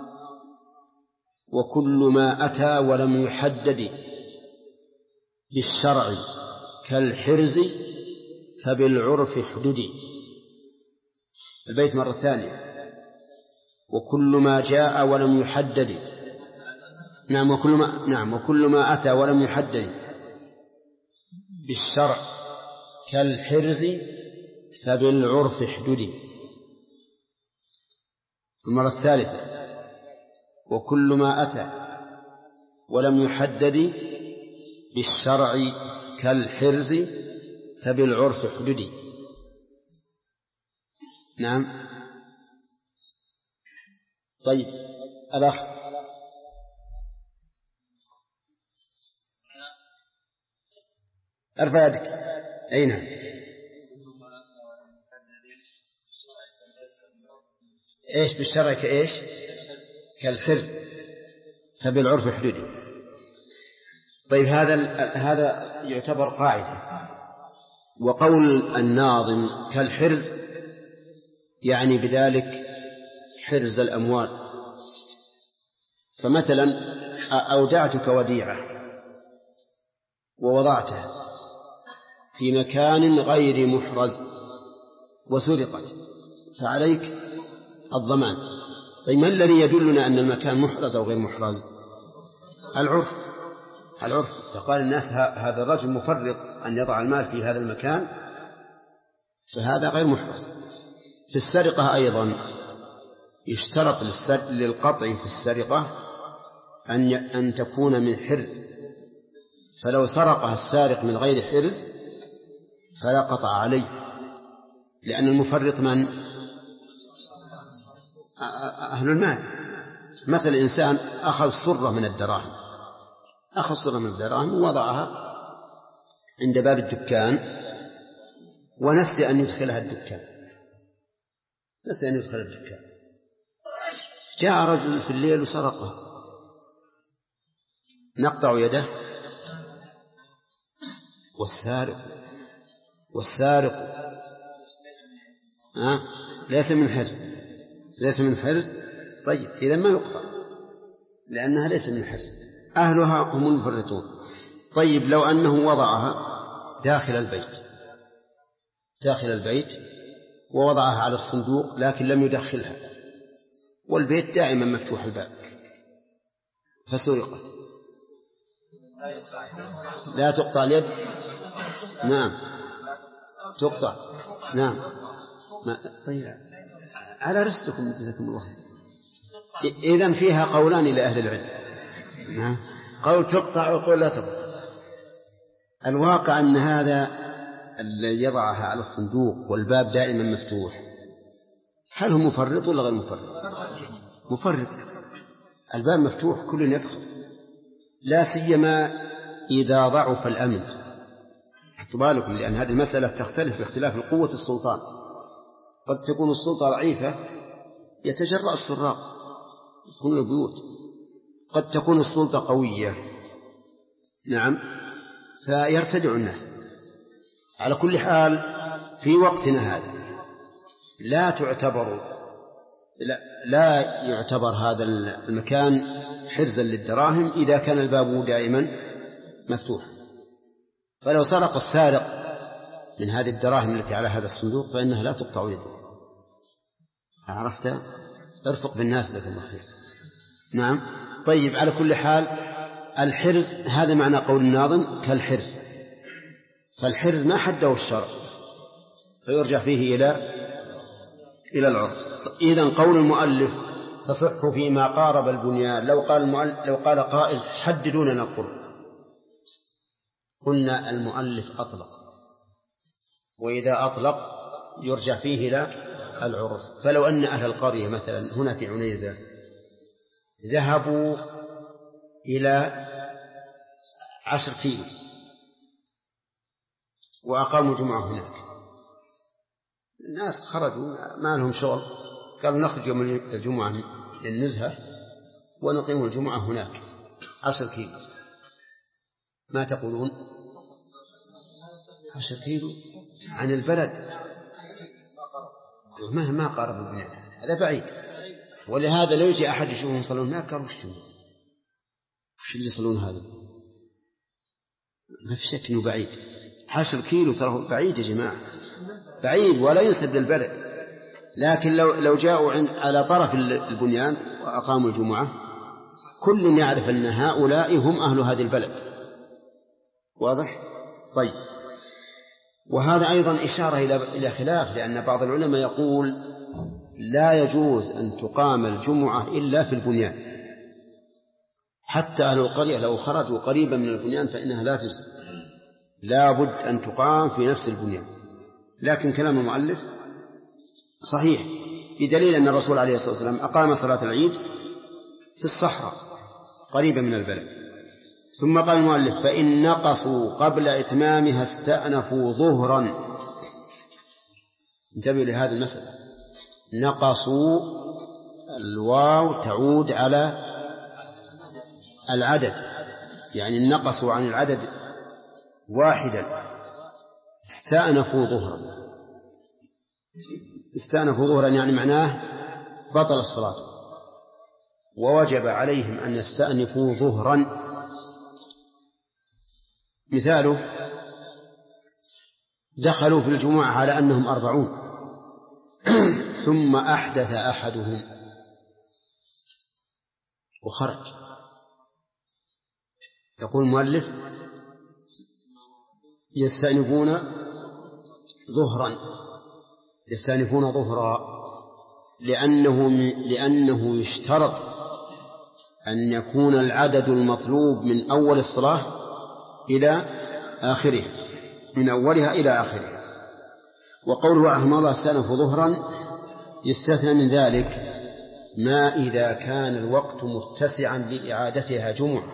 وكل ما أتى ولم يحدد بالشرع كالحرز فبالعرف احددي. البيت مرة ثانية: وكل ما جاء ولم يحدد، وكل ما أتى ولم يحدد بالشرع كالحرز فبالعرف احددي. المرة الثالثة: وكل ما أتى ولم يحدد بالشرع كالحرز فبالعرف احددي. نعم. طيب الأخ ارفع يدك. أي نعم. ايش بالشرع كايش؟ كالحرز فبالعرف احددي. طيب هذا يعتبر قاعدة. وقول الناظم كالحرز يعني بذلك حرز الأموال. فمثلا أودعتك وديعة ووضعتها في مكان غير محرز وسرقت فعليك الضمان. طيب ما الذي يدلنا أن المكان محرز أو غير محرز؟ العرف. فقال الناس هذا الرجل مفرط أن يضع المال في هذا المكان فهذا غير محرز. في السرقة أيضا يشترط للقطع في السرقة أن تكون من حرز، فلو سرقها السارق من غير حرز فلا قطع عليه، لأن المفرط من؟ أهل المال. مثل إنسان أخذ صرة من الدراهم ووضعها عند باب الدكان ونسي أن يدخلها الدكان، جاء رجل في الليل وسرقها، نقطع يده؟ والسارق ليس من حرز. طيب إذا ما يقطع لأنها ليس من حرز، أهلها هم المفرطون. طيب لو أنه وضعها داخل البيت ووضعها على الصندوق لكن لم يدخلها والبيت دائما مفتوح الباب فسرقت، لا تقطع اليد؟ نعم تقطع. نعم. طيب على رستكم جزاكم الله. إذن فيها قولان لأهل العلم، قول تقطع وقول لا تقطع. الواقع أن هذا الذي يضعها على الصندوق والباب دائما مفتوح هل هو مفرط ولا غير مفرط؟ مفرط. الباب مفتوح كل يدخل، لا سيما إذا ضعف الأمن. حطوا بالكم، لأن هذه المسألة تختلف باختلاف قوة السلطان. قد تكون السلطة ضعيفة يتجرأ السراق يدخلون البيوت، قد تكون السلطة قوية نعم فيرتدع الناس. على كل حال في وقتنا هذا لا يعتبر هذا المكان حرزا للدراهم إذا كان الباب دائما مفتوح. فلو سرق السارق من هذه الدراهم التي على هذا الصندوق فإنها لا تقطع يده. عرفت؟ ارفق بالناس ذاك الله خير. نعم. طيب على كل حال الحرز هذا معنى قول الناظم كالحرز، فالحرز ما حده الشرع فيرجع فيه إلى العرف. إذن قول المؤلف تصح فيما قارب البنيان. لو قال قائل حددوا لنا القرب قلنا المؤلف أطلق، وإذا أطلق يرجع فيه إلى العرف. فلو أن أهل القرية مثلا هنا في عنيزة ذهبوا إلى 10 كيلو وأقاموا الجمعة هناك، الناس خرجوا ما لهم شغل، قالوا نخرج يوم الجمعة للنزهة ونقيم الجمعة هناك 10 كيلو، ما تقولون؟ 10 كيلو عن البلد ما قارب البناء، هذا بعيد. ولهذا لو يجي أحد يشوفهم يصلون هناك قالوا وش اللي يصلون هذا؟ ما في شك إنه بعيد. 10 كيلو ترى بعيد يا جماعة، بعيد ولا ينسب للبلد. لكن لو جاءوا على طرف البنيان وأقاموا الجمعة كل يعرف أن هؤلاء هم أهل هذه البلد. واضح؟ طيب، وهذا أيضا إشارة إلى خلاف، لأن بعض العلماء يقول لا يجوز أن تقام الجمعة إلا في البنيان، حتى أهل القرية لو خرجوا قريبا من البنيان فإنها لا تجوز، لا بد أن تقام في نفس البنيان. لكن كلام المؤلف صحيح، بدليل أن الرسول عليه الصلاة والسلام أقام صلاة العيد في الصحراء قريبا من البلد. ثم قال المؤلف فإن نقصوا قبل إتمامها استأنفوا ظهرا. انتبهوا لهذه المسألة، نقصوا الواو تعود على العدد، يعني نقصوا عن العدد واحدا، استأنفوا ظهرا. استأنفوا ظهرا يعني معناه بطل الصلاة، ووجب عليهم أن يستأنفوا ظهرا. مثاله دخلوا في الجمعة على أنهم 40 ثم أحدث أحدهم وخرج. يقول المؤلف يستأنفون ظهرا لأنه يشترط أن يكون العدد المطلوب من أول الصلاة إلى آخرها، من أولها إلى آخرها. وقوله رحمه الله استأنفوا ظهرا يستثنى من ذلك ما إذا كان الوقت متسعا لإعادتها جمعة،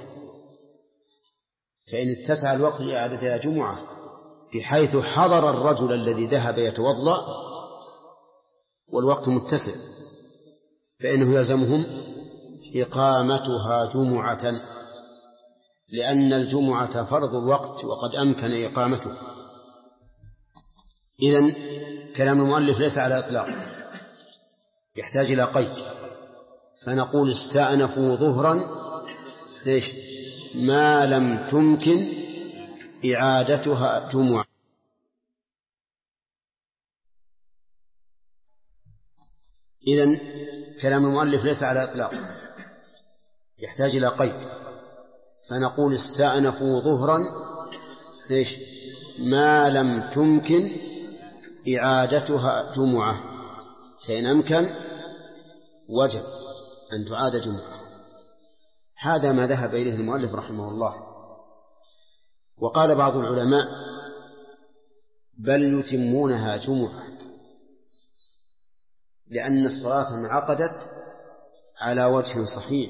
فإن اتسع الوقت لإعادتها جمعة بحيث حضر الرجل الذي ذهب يتوضأ والوقت متسع فإنه يلزمهم إقامتها جمعة، لأن الجمعة فرض الوقت وقد أمكن إقامته. إذن كلام المؤلف ليس على إطلاق، يحتاج إلى قيد، فنقول استأنفوا ظهرا ما لم تمكن إعادتها جمعة. إذن كلام المؤلف ليس على إطلاق، يحتاج إلى قيد، فنقول استأنفوا ظهرا ما لم تمكن إعادتها جمعة، فإن أمكن وجب أن تعاد جمعة. هذا ما ذهب إليه المؤلف رحمه الله. وقال بعض العلماء بل يتمونها جمعة، لأن الصلاة انعقدت على وجه صحيح،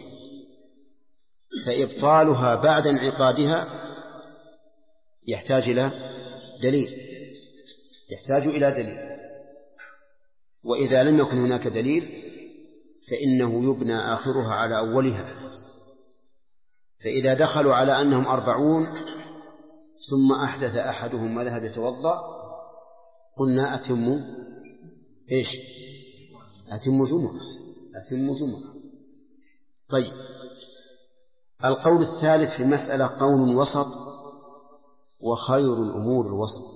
فإبطالها بعد انعقادها يحتاج إلى دليل، وإذا لم يكن هناك دليل فإنه يبنى آخرها على أولها. فإذا دخلوا على أنهم 40 ثم أحدث أحدهم ما ذهب يتوضأ قلنا أتموا جمعة. طيب، القول الثالث في المسألة قول وسط، وخير الأمور الوسط.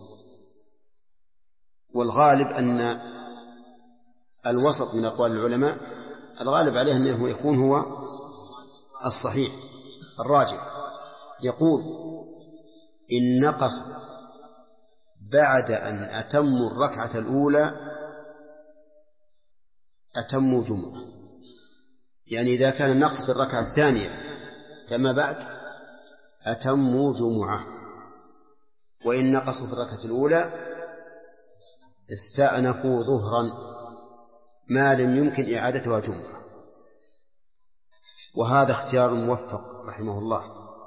والغالب أن الوسط من أقوال العلماء الغالب عليه أنه يكون هو الصحيح الراجح. يقول إن نقص بعد أن أتموا الركعة الأولى أتموا جمعة، يعني إذا كان النقص في الركعة الثانية كما بعد أتموا جمعة. وإن نقصوا في الركعة الأولى استأنفوا ظهرا ما لم يمكن إعادتها جمعة. وهذا اختيار موفق رحمه الله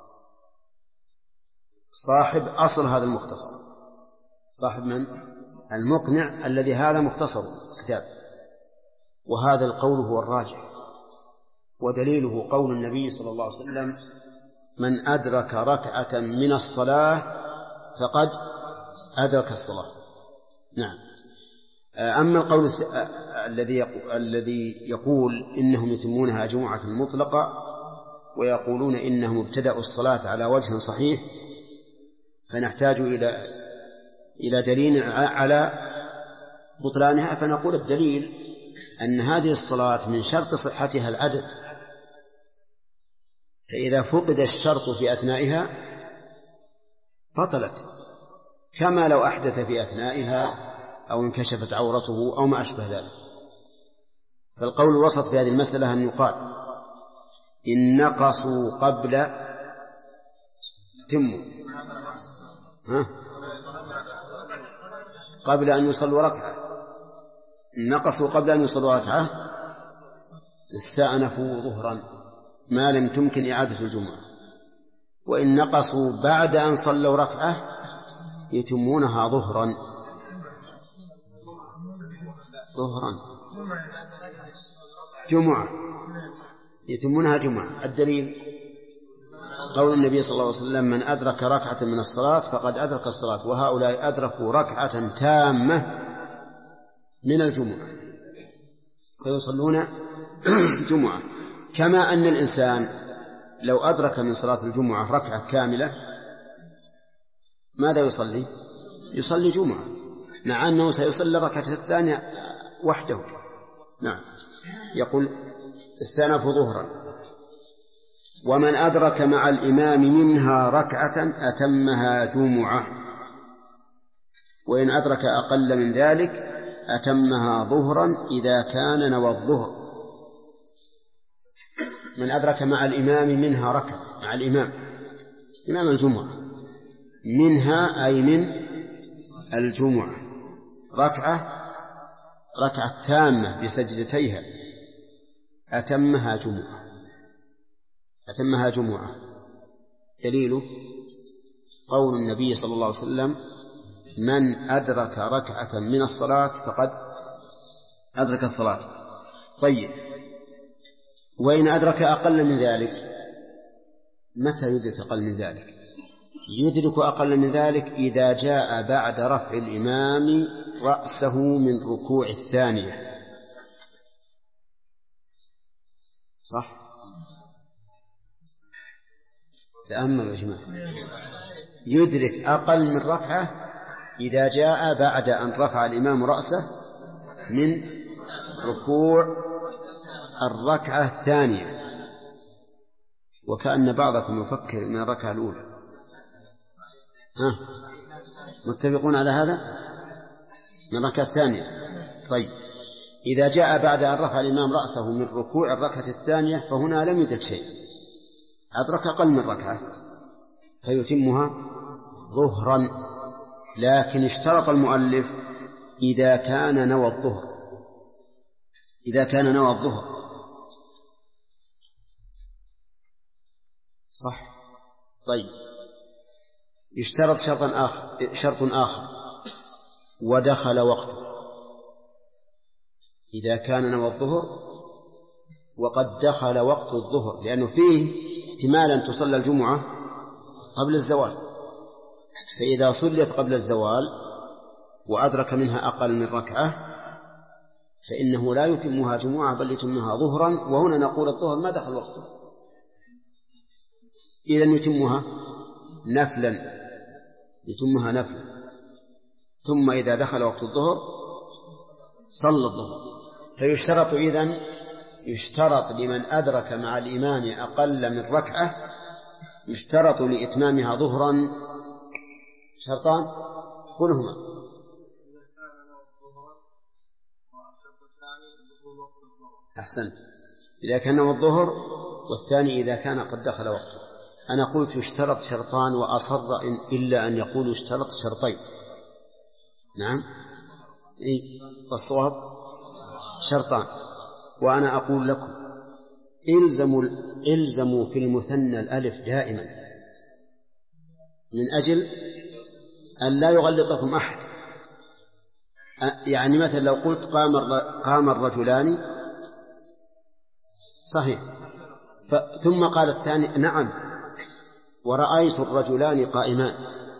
صاحب أصل هذا المختصر، صاحب من؟ المقنع الذي هذا مختصر كتاب. وهذا القول هو الراجح، ودليله قول النبي صلى الله عليه وسلم: من أدرك ركعة من الصلاة فقد أدرك الصلاة. نعم. أما القول الذي يقول إنهم يتمونها جمعة مطلقة ويقولون إنهم ابتدأوا الصلاة على وجه صحيح، فنحتاج إلى دليل على بطلانها. فنقول الدليل أن هذه الصلاة من شرط صحتها العدد، فإذا فقد الشرط في أثنائها بطلت، كما لو أحدث في أثنائها أو انكشفت عورته أو ما أشبه ذلك. فالقول الوسط في هذه المسألة أن يقال إن نقصوا قبل قبل أن يصلوا ركعة، نقصوا قبل أن يصلوا ركعة استأنفوا ظهرا ما لم تمكن إعادة الجمعة. وإن نقصوا بعد أن صلوا ركعة يتمونها ظهرا جمعة، يتمونها جمعة. الدليل قول النبي صلى الله عليه وسلم: من أدرك ركعة من الصلاة فقد أدرك الصلاة. وهؤلاء أدركوا ركعة تامة من الجمعة فيصلون جمعة. كما أن الإنسان لو أدرك من صلاة الجمعة ركعة كاملة ماذا يصلي؟ يصلي جمعة، مع أنه سيصلي الركعة الثانية وحده. نعم. يقول: استأنفوا ظهرا. ومن أدرك مع الإمام منها ركعة أتمها جمعة، وإن أدرك أقل من ذلك أتمها ظهرا إذا كان نوى الظهر. من أدرك مع الإمام منها ركعة، مع الإمام إمام الجمعة، منها أي من الجمعة ركعة تامة بسجدتيها أتمها جمعة. دليله قول النبي صلى الله عليه وسلم: من أدرك ركعة من الصلاة فقد أدرك الصلاة. طيب، وإن أدرك أقل من ذلك متى يدرك أقل من ذلك؟ يدرك أقل من ذلك إذا جاء بعد رفع الإمام رأسه من ركوع الثانية. صح؟ تأملوا يا جماعة. يدرك أقل من ركعة إذا جاء بعد أن رفع الإمام رأسه من ركوع الركعة الثانية. وكأن بعضكم يفكر من الركعة الأولى. متفقون على هذا؟ من الركعة الثانية. طيب، إذا جاء بعد أن رفع الإمام رأسه من ركوع الركعة الثانية فهنا لم يدرك شيء، أدرك أقل من ركعة فيتمها ظهرا. لكن اشترط المؤلف إذا كان نوى الظهر. صح؟ طيب، اشترط شرط آخر ودخل وقته. إذا كان نوى الظهر وقد دخل وقت الظهر، لأنه فيه احتمالا تصلى الجمعة قبل الزوال، فإذا صليت قبل الزوال وأدرك منها أقل من ركعة فإنه لا يتمها جمعة بل يتمها ظهرا. وهنا نقول الظهر ما دخل وقته، إذن يتمها نفلا، ثم إذا دخل وقت الظهر صلى الظهر. فيشترط يشترط لمن أدرك مع الإمام أقل من ركعة، يشترط لإتمامها ظهرا شرطان كلهما: أحسنت، إذا كان الظهر، والثاني إذا كان قد دخل وقته. أنا قلت اشترط شرطان وأصر إلا أن يقول اشترط شرطين. نعم، والصواب شرطان. وأنا أقول لكم إلزموا في المثنى الألف دائما من أجل أن لا يغلطكم أحد. يعني مثلا لو قلت قام الرجلان صحيح، ثم قال الثاني نعم ورأيت الرجلان قائمان،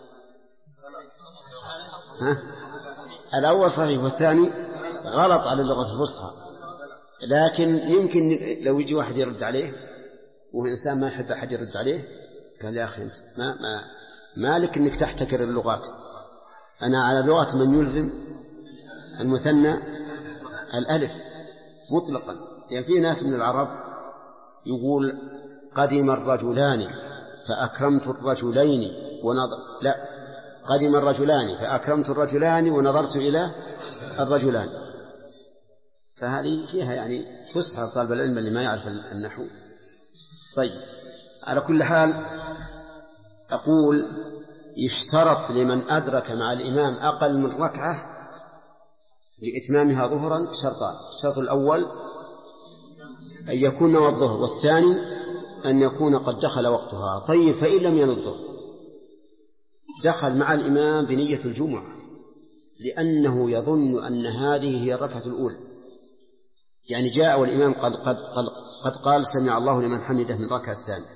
الأول صحيح والثاني غلط على اللغة الفصحى. لكن يمكن لو يجي واحد يرد عليه وهو إنسان ما يحب أحد يرد عليه، قال يا أخي أنت ما لك أنك تحتكر اللغات، أنا على لغة من يلزم المثنى الألف مطلقا. يعني في ناس من العرب يقول قدم الرجلان فأكرمت الرجلين لا، قدم الرجلان فأكرمت الرجلان ونظرت إلى الرجلان. فهذه فيها يعني فسحة طالب العلم اللي ما يعرف النحو. طيب، على كل حال أقول يشترط لمن أدرك مع الإمام أقل من ركعة لإتمامها ظهرا شرطان. الشرط الأول أن يكون نوى الظهر، والثاني أن يكون قد دخل وقتها. طيب، فإن لم ينوي الظهر دخل مع الإمام بنية الجمعة لأنه يظن أن هذه هي الركعة الأولى. يعني جاء والإمام قد قال سمع الله لمن حمده من الركعة الثانية،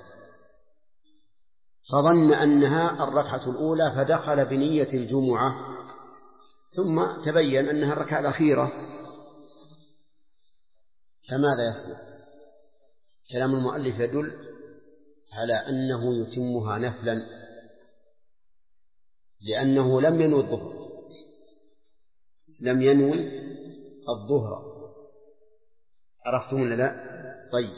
فظن أنها الركعة الأولى فدخل بنية الجمعة، ثم تبين أنها الركعة الأخيرة، فماذا يصنع؟ كلام المؤلف يدل على أنه يتمها نفلا، لأنه لم ينوي الظهر، لم ينوي الظهر. عرفتم ولا لا؟ طيب،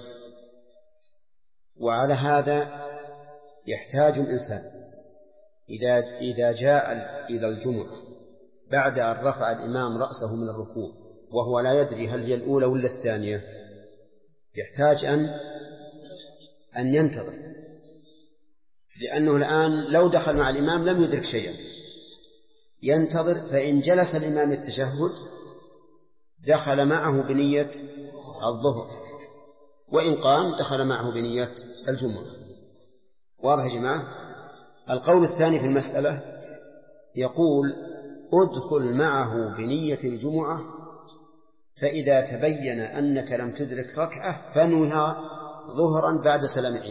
وعلى هذا يحتاج الإنسان إذا جاء إلى الجمعة بعد أن رفع الإمام رأسه من الركوع وهو لا يدري هل هي الأولى ولا الثانية، يحتاج أن ينتظر، لأنه الآن لو دخل مع الإمام لم يدرك شيئا. ينتظر، فإن جلس الإمام التشهد دخل معه بنية الظهر، وإن قام دخل معه بنية الجمعة. واضح يا جماعة؟ القول الثاني في المسألة يقول ادخل معه بنية الجمعة، فإذا تبين أنك لم تدرك ركعة فانوها ظهرا بعد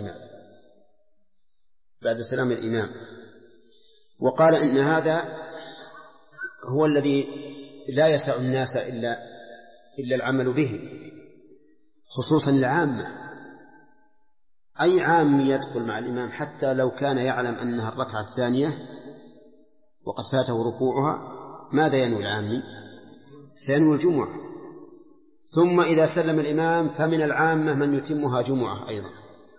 سلام الإمام. وقال إن هذا هو الذي لا يسع الناس إلا العمل به، خصوصا العامة. أي عام يدخل مع الإمام حتى لو كان يعلم أنها الركعة الثانية وقد فاته ركوعها، ماذا ينوي العامي؟ سينوي الجمعة. ثم إذا سلم الإمام فمن العامة من يتمها جمعة أيضا،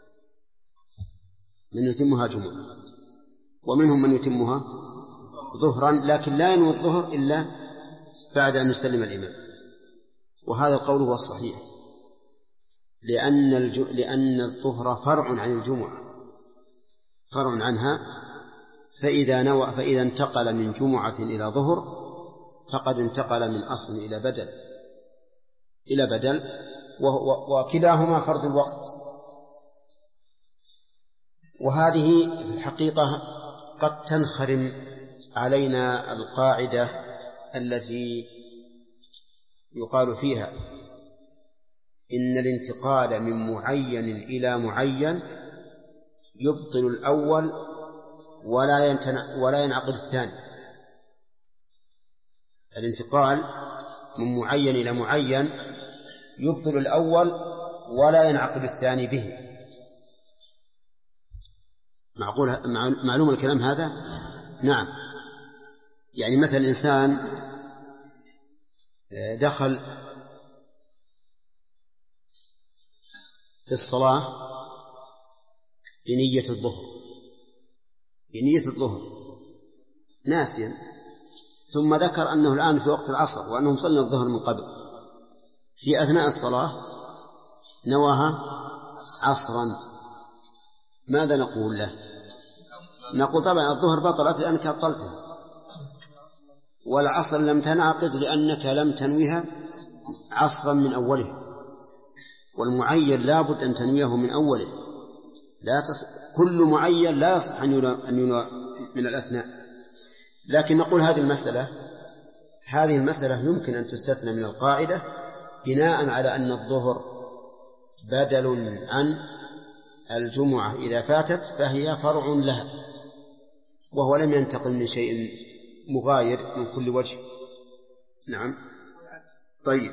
ومنهم من يتمها ظهرا، لكن لا ينوي الظهر إلا بعد أن يسلم الإمام. وهذا القول هو الصحيح، لأن الظهر فرع عن الجمعة، فرع عنها، فإذا انتقل من جمعة إلى ظهر فقد انتقل من أصل إلى بدل، وكلاهما فرض الوقت. وهذه في الحقيقة قد تنخرم علينا القاعدة التي يقال فيها إن الانتقال من معين إلى معين يبطل الأول ولا ينعقد الثاني. الانتقال من معين إلى معين يبطل الأول ولا ينعقد الثاني به. معلوم الكلام هذا؟ نعم. يعني مثل إنسان دخل في الصلاة بنية الظهر ناسيا، ثم ذكر أنه الآن في وقت العصر وأنهم صلوا الظهر من قبل، في أثناء الصلاة نواها عصرا ماذا نقول له؟ نقول طبعا الظهر بطلت لأنك أبطلتها، والعصر لم تنعقد لأنك لم تنويها عصرا من أوله، والمعين لا بد أن تنويه من أوله، كل معين لا يصح أن ينوى من الأثناء. لكن نقول هذه المسألة يمكن أن تستثنى من القاعدة بناء على أن الظهر بدل عن الجمعة إذا فاتت فهي فرع لها، وهو لم ينتقل من شيء مغاير من كل وجه. نعم. طيب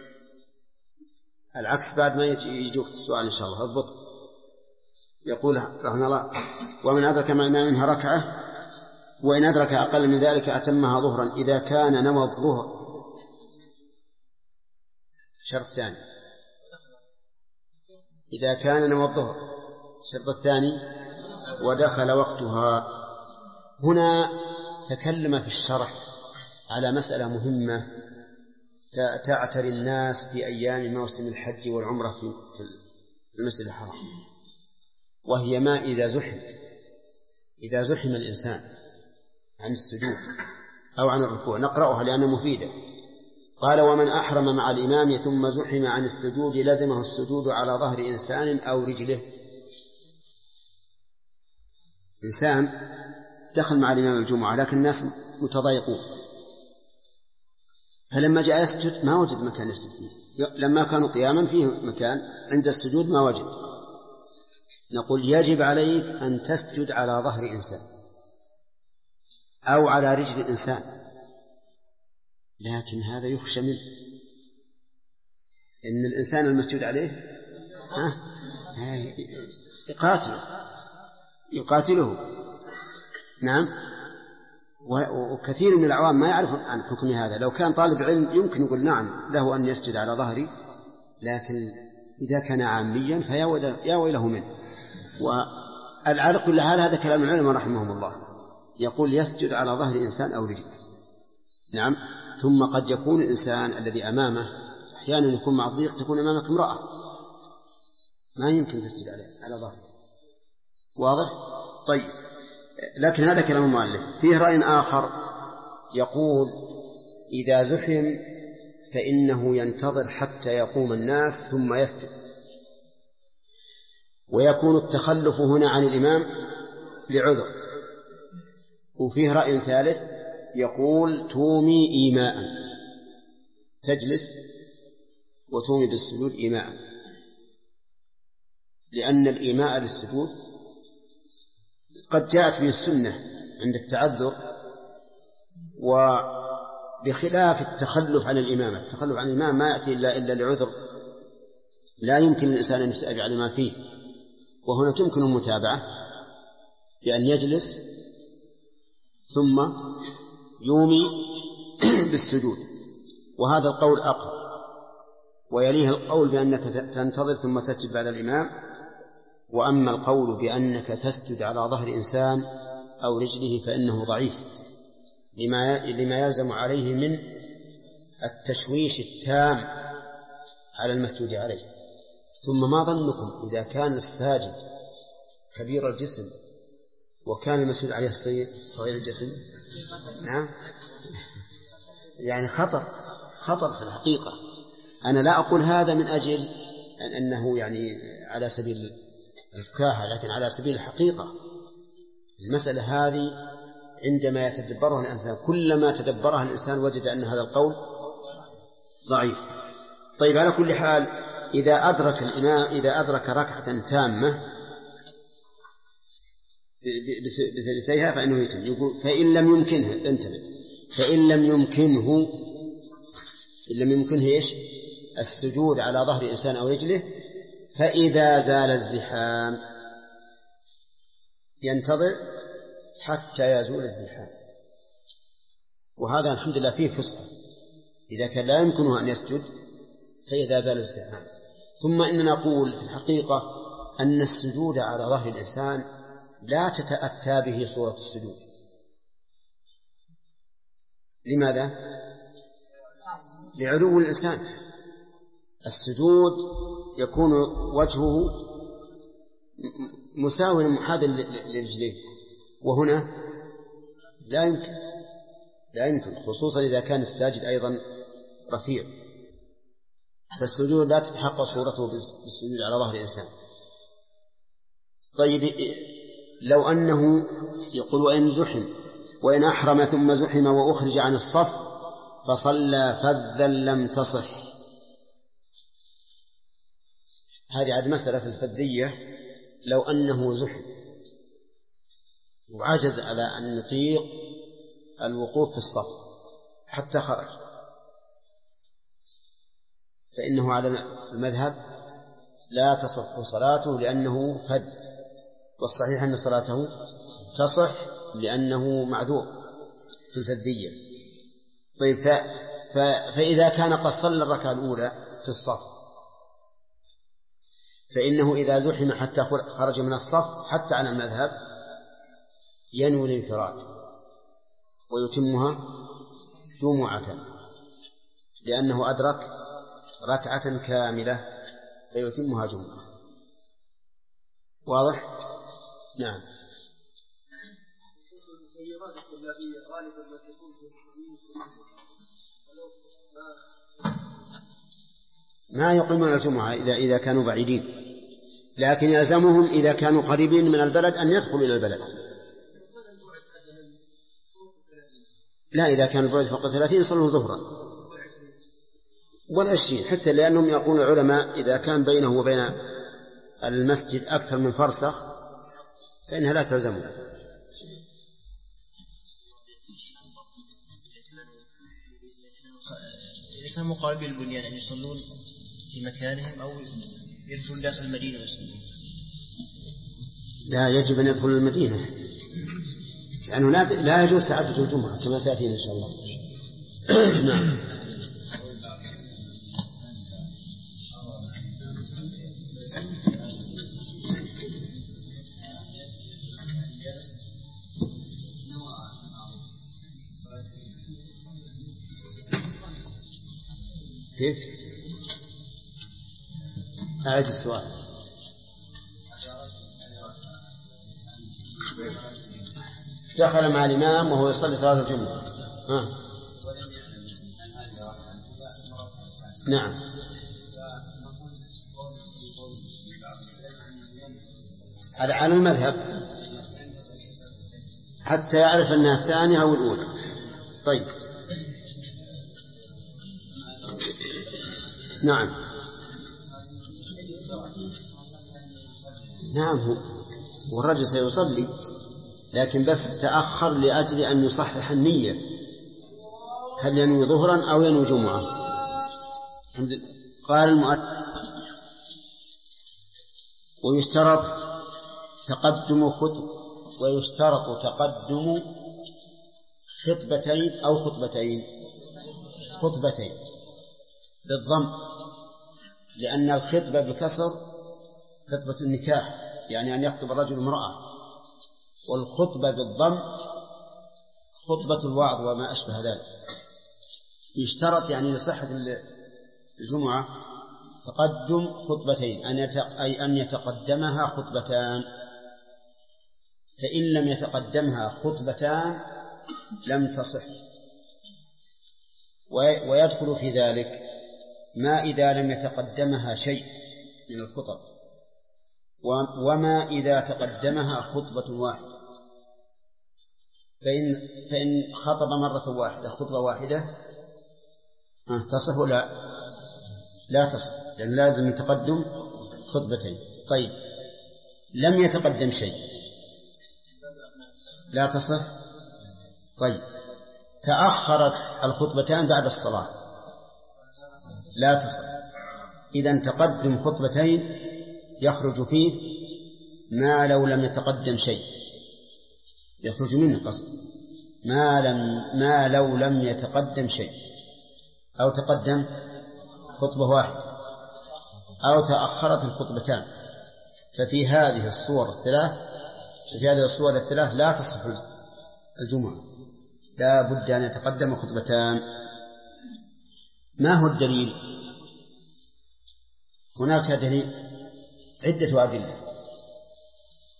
العكس بعد ما يجوك السؤال إن شاء الله اضبط. يقول رحمه الله: ومن أدرك مع الإمام منها ركعة وإن أدرك أقل من ذلك أتمها ظهرا إذا كان نوى الظهر. شرط ثاني إذا كان نوى الظهر. الشرط الثاني ودخل وقتها. هنا تكلم في الشرح على مسألة مهمة تعتري الناس في أيام موسم الحج والعمرة في المسجد الحرام، وهي ما إذا زحم الإنسان عن السجود أو عن الركوع. نقرأها لأنها مفيدة. قال: ومن أحرم مع الإمام ثم زحم عن السجود لزمه السجود على ظهر إنسان أو رجله. إنسان دخل مع الإمام الجمعة لكن الناس متضايقون، فلما جاء يسجد ما وجد مكان يسجد فيه، لما كانوا قياما فيه مكان، عند السجود ما وجد. نقول: يجب عليك أن تسجد على ظهر إنسان أو على رجل إنسان، لكن هذا يخشى منه إن الإنسان المسجود عليه يقاتله. نعم. وكثير من العوام ما يعرفون عن حكم هذا. لو كان طالب علم يمكن يقول نعم له أن يسجد على ظهري، لكن إذا كان عاميا فيا ويله منه. وعلى كل حال هذا كلام العلماء رحمهم الله، يقول يسجد على ظهر إنسان أو رجل. نعم. ثم قد يكون الإنسان الذي أمامه أحيانا يكون مع الضيق، تكون أمامك امرأة ما يمكن تسجد على ظهره. واضح؟ طيب. لكن هذا كلام المؤلف. فيه رأي آخر يقول: إذا زحم فإنه ينتظر حتى يقوم الناس ثم يسجد، ويكون التخلف هنا عن الإمام لعذر. وفيه رأي ثالث يقول: تومي إيماء، تجلس وتومي بالسجود إيماء، لأن الإيماء للسجود قد جاءت به السنة عند التعذر، وبخلاف التخلف عن الإمامة. التخلف عن الإمام ما يأتي إلا لعذر لا يمكن للإنسان أن يتابع لما فيه، وهنا تمكن المتابعة بأن يجلس ثم يومي بالسجود، وهذا القول أقرب. ويليه القول بأنك تنتظر ثم تسجد بعد الإمام. وأما القول بأنك تسجد على ظهر إنسان أو رجله فإنه ضعيف لما يلزم عليه من التشويش التام على المسجود عليه. ثم ما ظنكم إذا كان الساجد كبير الجسم وكان المسجود عليه صغير الجسم؟ نعم، يعني خطر في الحقيقة. أنا لا أقول هذا من أجل أنه يعني على سبيل الفكاهة، لكن على سبيل الحقيقة. المسألة هذه عندما يتدبرها الإنسان، كلما تدبرها الإنسان وجد أن هذا القول ضعيف. طيب، على كل حال إذا أدرك الإمام إذا أدرك ركعة تامة بسجدتيها فإنه يتم. يقول: فإن لم يمكنه، انتبه، فإن لم يمكنه إيش؟ السجود على ظهر إنسان أو رجله، فإذا زال الزحام ينتظر حتى يزول الزحام. وهذا الحمد لله فيه فسحة، إذا كان لا يمكنه أن يسجد فإذا زال الزحام. ثم إننا نقول في الحقيقة أن السجود على ظهر الإنسان لا تتأتى به صورة السجود. لماذا؟ لعلو الإنسان. السجود يكون وجهه مساو محاذ لرجليه، وهنا لا يمكن خصوصا إذا كان الساجد أيضا رفيع، فالسجود لا تتحقق صورته بالسجود على ظهر الإنسان. طيب لو أنه يقول وإن أحرم ثم زحم وأخرج عن الصف فصلى فذا لم تصح. هذه عاد مسألة الفذية. لو أنه زحم وعجز على أن يطيق الوقوف في الصف حتى خرج، فإنه على المذهب لا تصح صلاته لأنه فذ، والصحيح أن صلاته تصح لأنه معذور في الفذية. طيب فإذا كان قد صلى الركعة الأولى في الصف فإنه إذا زحم حتى خرج من الصف حتى على المذهب ينوي الانفراد ويتمها جمعة، لأنه أدرك ركعة كاملة فيتمها جمعة. واضح؟ نعم. ما يقيمون الجمعة إذا كانوا بعيدين، لكن يلزمهم إذا كانوا قريبين من البلد أن يدخلوا إلى البلد. لا، إذا كان البعد فوق 30 يصلون ظهرا والعشرين، حتى لأنهم يقول العلماء إذا كان بينه وبين المسجد أكثر من فرسخ فإنها لا تلزمه. إذا كانوا مقاربين البنيان أن يصلون في مكانهم أو يدخلون داخل المدينة ويصلون؟ لا، يجب أن يدخل المدينة، لأنه لا يجوز تعدد الجمعة كما سيأتينا إن شاء الله. نعم. كيف؟ أعد السؤال. دخل مع الإمام وهو يصلي صلاة الجمعة. نعم. على المذهب حتى يعرف أنها الثانية أو الأولى. طيب. نعم. نعم، والرجل سيصلي لكن بس تأخر لأجل أن يصحح النية، هل ينوي ظهرا أو ينوي جمعة. قال المؤلف ويشترط تقدم خطبتين أو خطبتين بالضم، لأن الخطبة بكسر خطبة النكاح يعني أن يخطب الرجل امرأة، والخطبة بالضم خطبة الوعظ وما أشبه ذلك. يشترط يعني لصحة الجمعة تقدم خطبتين، أي أن يتقدمها خطبتان، فإن لم يتقدمها خطبتان لم تصح. ويدخل في ذلك ما إذا لم يتقدمها شيء من الخطب، وما إذا تقدمها خطبة واحدة. فإن خطب مرة واحدة خطبة واحدة تصح ولا لا تصح؟ لأن لازم يتقدم خطبتين. طيب لم يتقدم شيء لا تصح. طيب تأخرت الخطبتان بعد الصلاة لا تصح. إذن تقدم خطبتين يخرج فيه ما لو لم يتقدم شيء، يخرج منه قصد ما لو لم يتقدم شيء، أو تقدم خطبة واحدة أو تأخرت الخطبتان. ففي هذه الصور الثلاث لا تصح الجمعة، لا بد أن يتقدم خطبتان. ما هو الدليل؟ هناك دليل عدة أدلة.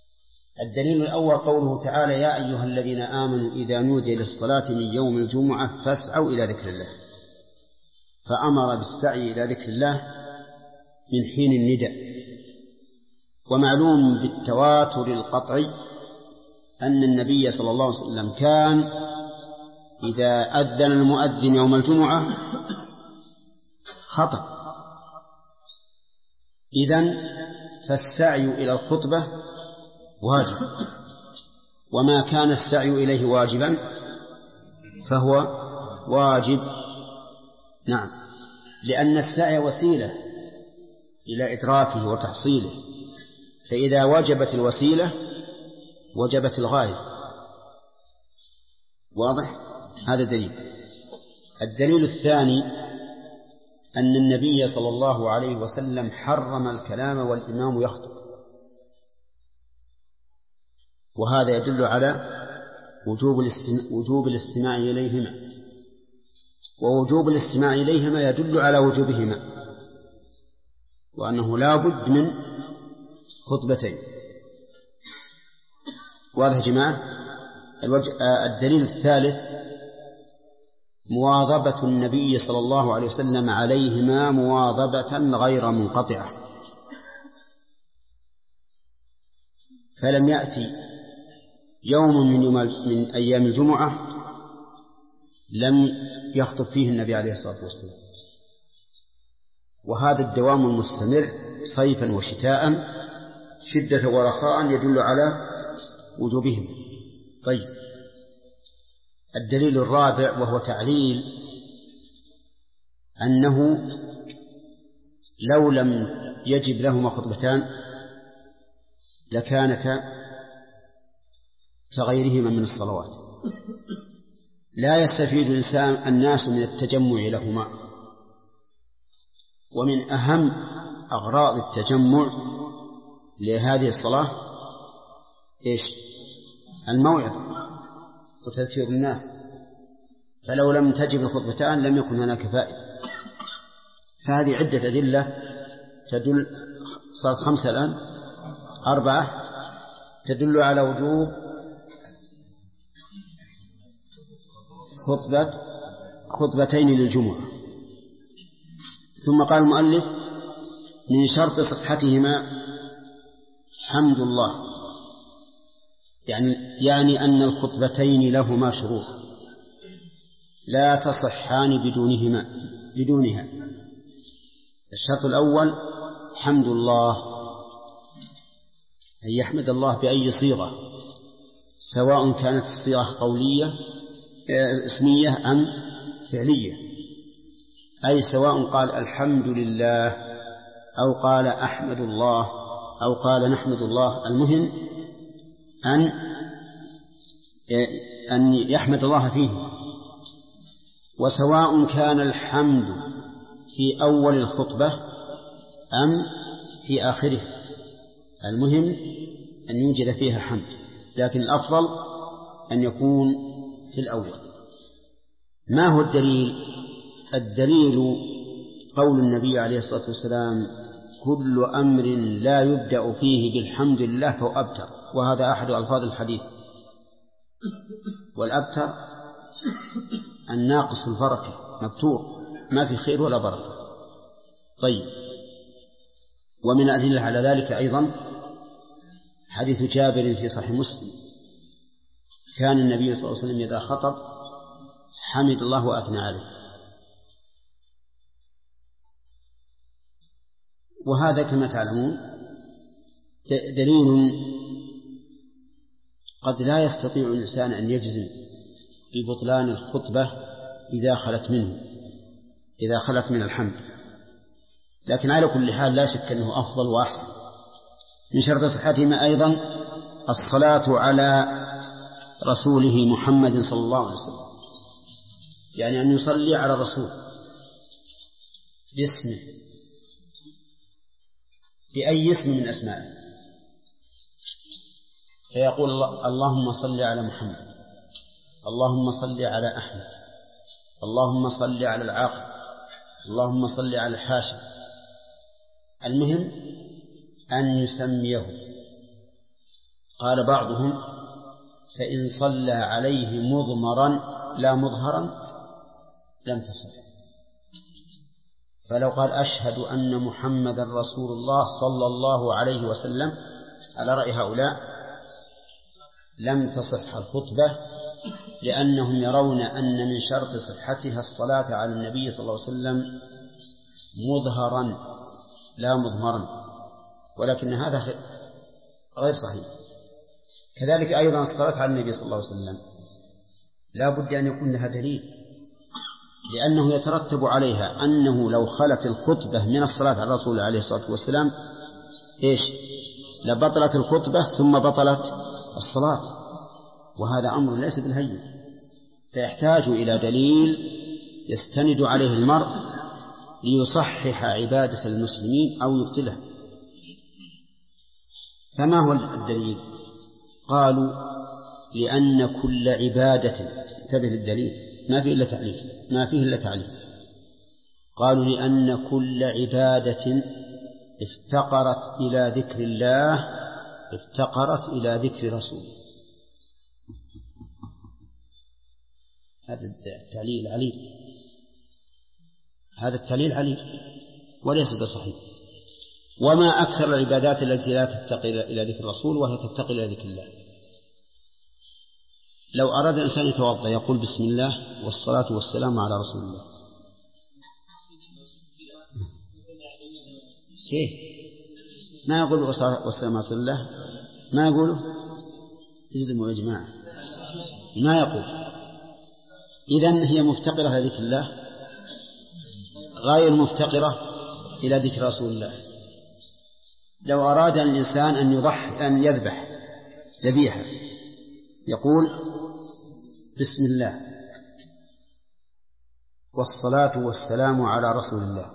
الدليل الأول قوله تعالى: يا أيها الذين آمنوا إذا نودي للصلاة من يوم الجمعة فاسعوا إلى ذكر الله، فأمر بالسعي إلى ذكر الله من حين النداء. ومعلوم بالتواتر القطعي أن النبي صلى الله عليه وسلم كان إذا أذن المؤذن يوم الجمعة خطب. إذن فالسعي إلى الخطبة واجب، وما كان السعي إليه واجبا فهو واجب. نعم، لأن السعي وسيلة إلى إدراكه وتحصيله، فإذا وجبت الوسيلة وجبت الغاية. واضح؟ هذا دليل. الدليل الثاني أن النبي صلى الله عليه وسلم حرم الكلام والإمام يخطب، وهذا يدل على وجوب الاستماع إليهما، ووجوب الاستماع إليهما يدل على وجوبهما، وأنه لا بد من خطبتين. واضح يا جماعة؟ الدليل الثالث مواظبة النبي صلى الله عليه وسلم عليهما مواظبة غير منقطعة، فلم يأتي يوم من أيام الجمعة لم يخطب فيه النبي عليه الصلاة والسلام، وهذا الدوام المستمر صيفا وشتاء شدة ورخاء يدل على وجوبهم. طيب، الدليل الرابع وهو تعليل أنه لو لم يجب لهما خطبتان لكانتا كغيرهما من الصلوات. لا يستفيد الناس من التجمع لهما، ومن أهم أغراض التجمع لهذه الصلاة إيش؟ الموعظة وتذكير الناس، فلو لم تجب الخطبتان لم يكن هناك فائدة. فهذه عدة أدلة تدل، صارت 5 الآن، 4 تدل على وجوب خطبتين للجمعة. ثم قال المؤلف: من شرط صحتهما حمد الله، يعني أن الخطبتين لهما شروط لا تصحان بدونها. الشرط الأول حمد الله، أن يحمد الله بأي صيغة، سواء كانت الصيغة قولية اسمية أم فعلية، أي سواء قال الحمد لله أو قال أحمد الله أو قال نحمد الله، المهم أن يحمد الله فيه. وسواء كان الحمد في أول الخطبة أم في آخره، المهم أن يوجد فيها حمد، لكن الأفضل أن يكون في الأول. ما هو الدليل؟ الدليل قول النبي عليه الصلاة والسلام: كل أمر لا يبدأ فيه بالحمد لله فهو أبتر، وهذا أحد ألفاظ الحديث. والأبتر الناقص البركة، مبتور، ما في خير ولا بركة. طيب، ومن الأدلة على ذلك أيضا حديث جابر في صحيح مسلم: كان النبي صلى الله عليه وسلم إذا خطب حمد الله وأثنى عليه. وهذا كما تعلمون دليل قد لا يستطيع الإنسان أن يجزم ببطلان الخطبة إذا خلت من الحمد، لكن على كل حال لا شك أنه أفضل وأحسن. من شرط صحتهما أيضا الصلاة على رسوله محمد صلى الله عليه وسلم، يعني أن يصلي على الرسول باسمه، بأي اسم من أسمائه، فيقول اللهم صل على محمد، اللهم صل على أحمد، اللهم صل على العاقل، اللهم صل على الحاشم. المهم أن يسميه قال بعضهم فإن صلى عليه مضمرا لا مظهرا لم تصح. فلو قال أشهد أن محمدا رسول الله صلى الله عليه وسلم على رأي هؤلاء لم تصح الخطبة، لأنهم يرون أن من شرط صحتها الصلاة على النبي صلى الله عليه وسلم مظهرا لا مضمرا، ولكن هذا غير صحيح. كذلك أيضا الصلاة على النبي صلى الله عليه وسلم لا بد أن يكون لها دليل، لأنه يترتب عليها أنه لو خلت الخطبة من الصلاة على الرسول عليه الصلاة والسلام لبطلت الخطبة ثم بطلت الصلاة، وهذا أمر ليس بالهين، فيحتاج إلى دليل يستند عليه المرء ليصحح عبادة المسلمين أو يبطلها. فما هو الدليل؟ قالوا لأن كل عبادة، انتبه للدليل ما فيه إلا تعليل، قالوا لأن كل عبادة افتقرت إلى ذكر الله افتقرت إلى ذكر رسوله. هذا التعليل عليل، هذا التعليل عليل وليس بصحيح. وما أكثر العبادات التي لا تفتقر إلى ذكر الرسول وهي تفتقر إلى ذكر الله. لو أراد الإنسان يتوضأ يقول بسم الله والصلاة والسلام على رسول الله، كيف ما يقول والصلاة والسلام على رسول الله؟ ما يقوله اجزموا يا جماعة، ما يقول. إذن هي مفتقرة إلى ذكر الله غير مفتقرة إلى ذكر رسول الله. لو أراد الإنسان أن يذبح ذبيحة يقول بسم الله والصلاة والسلام على رسول الله،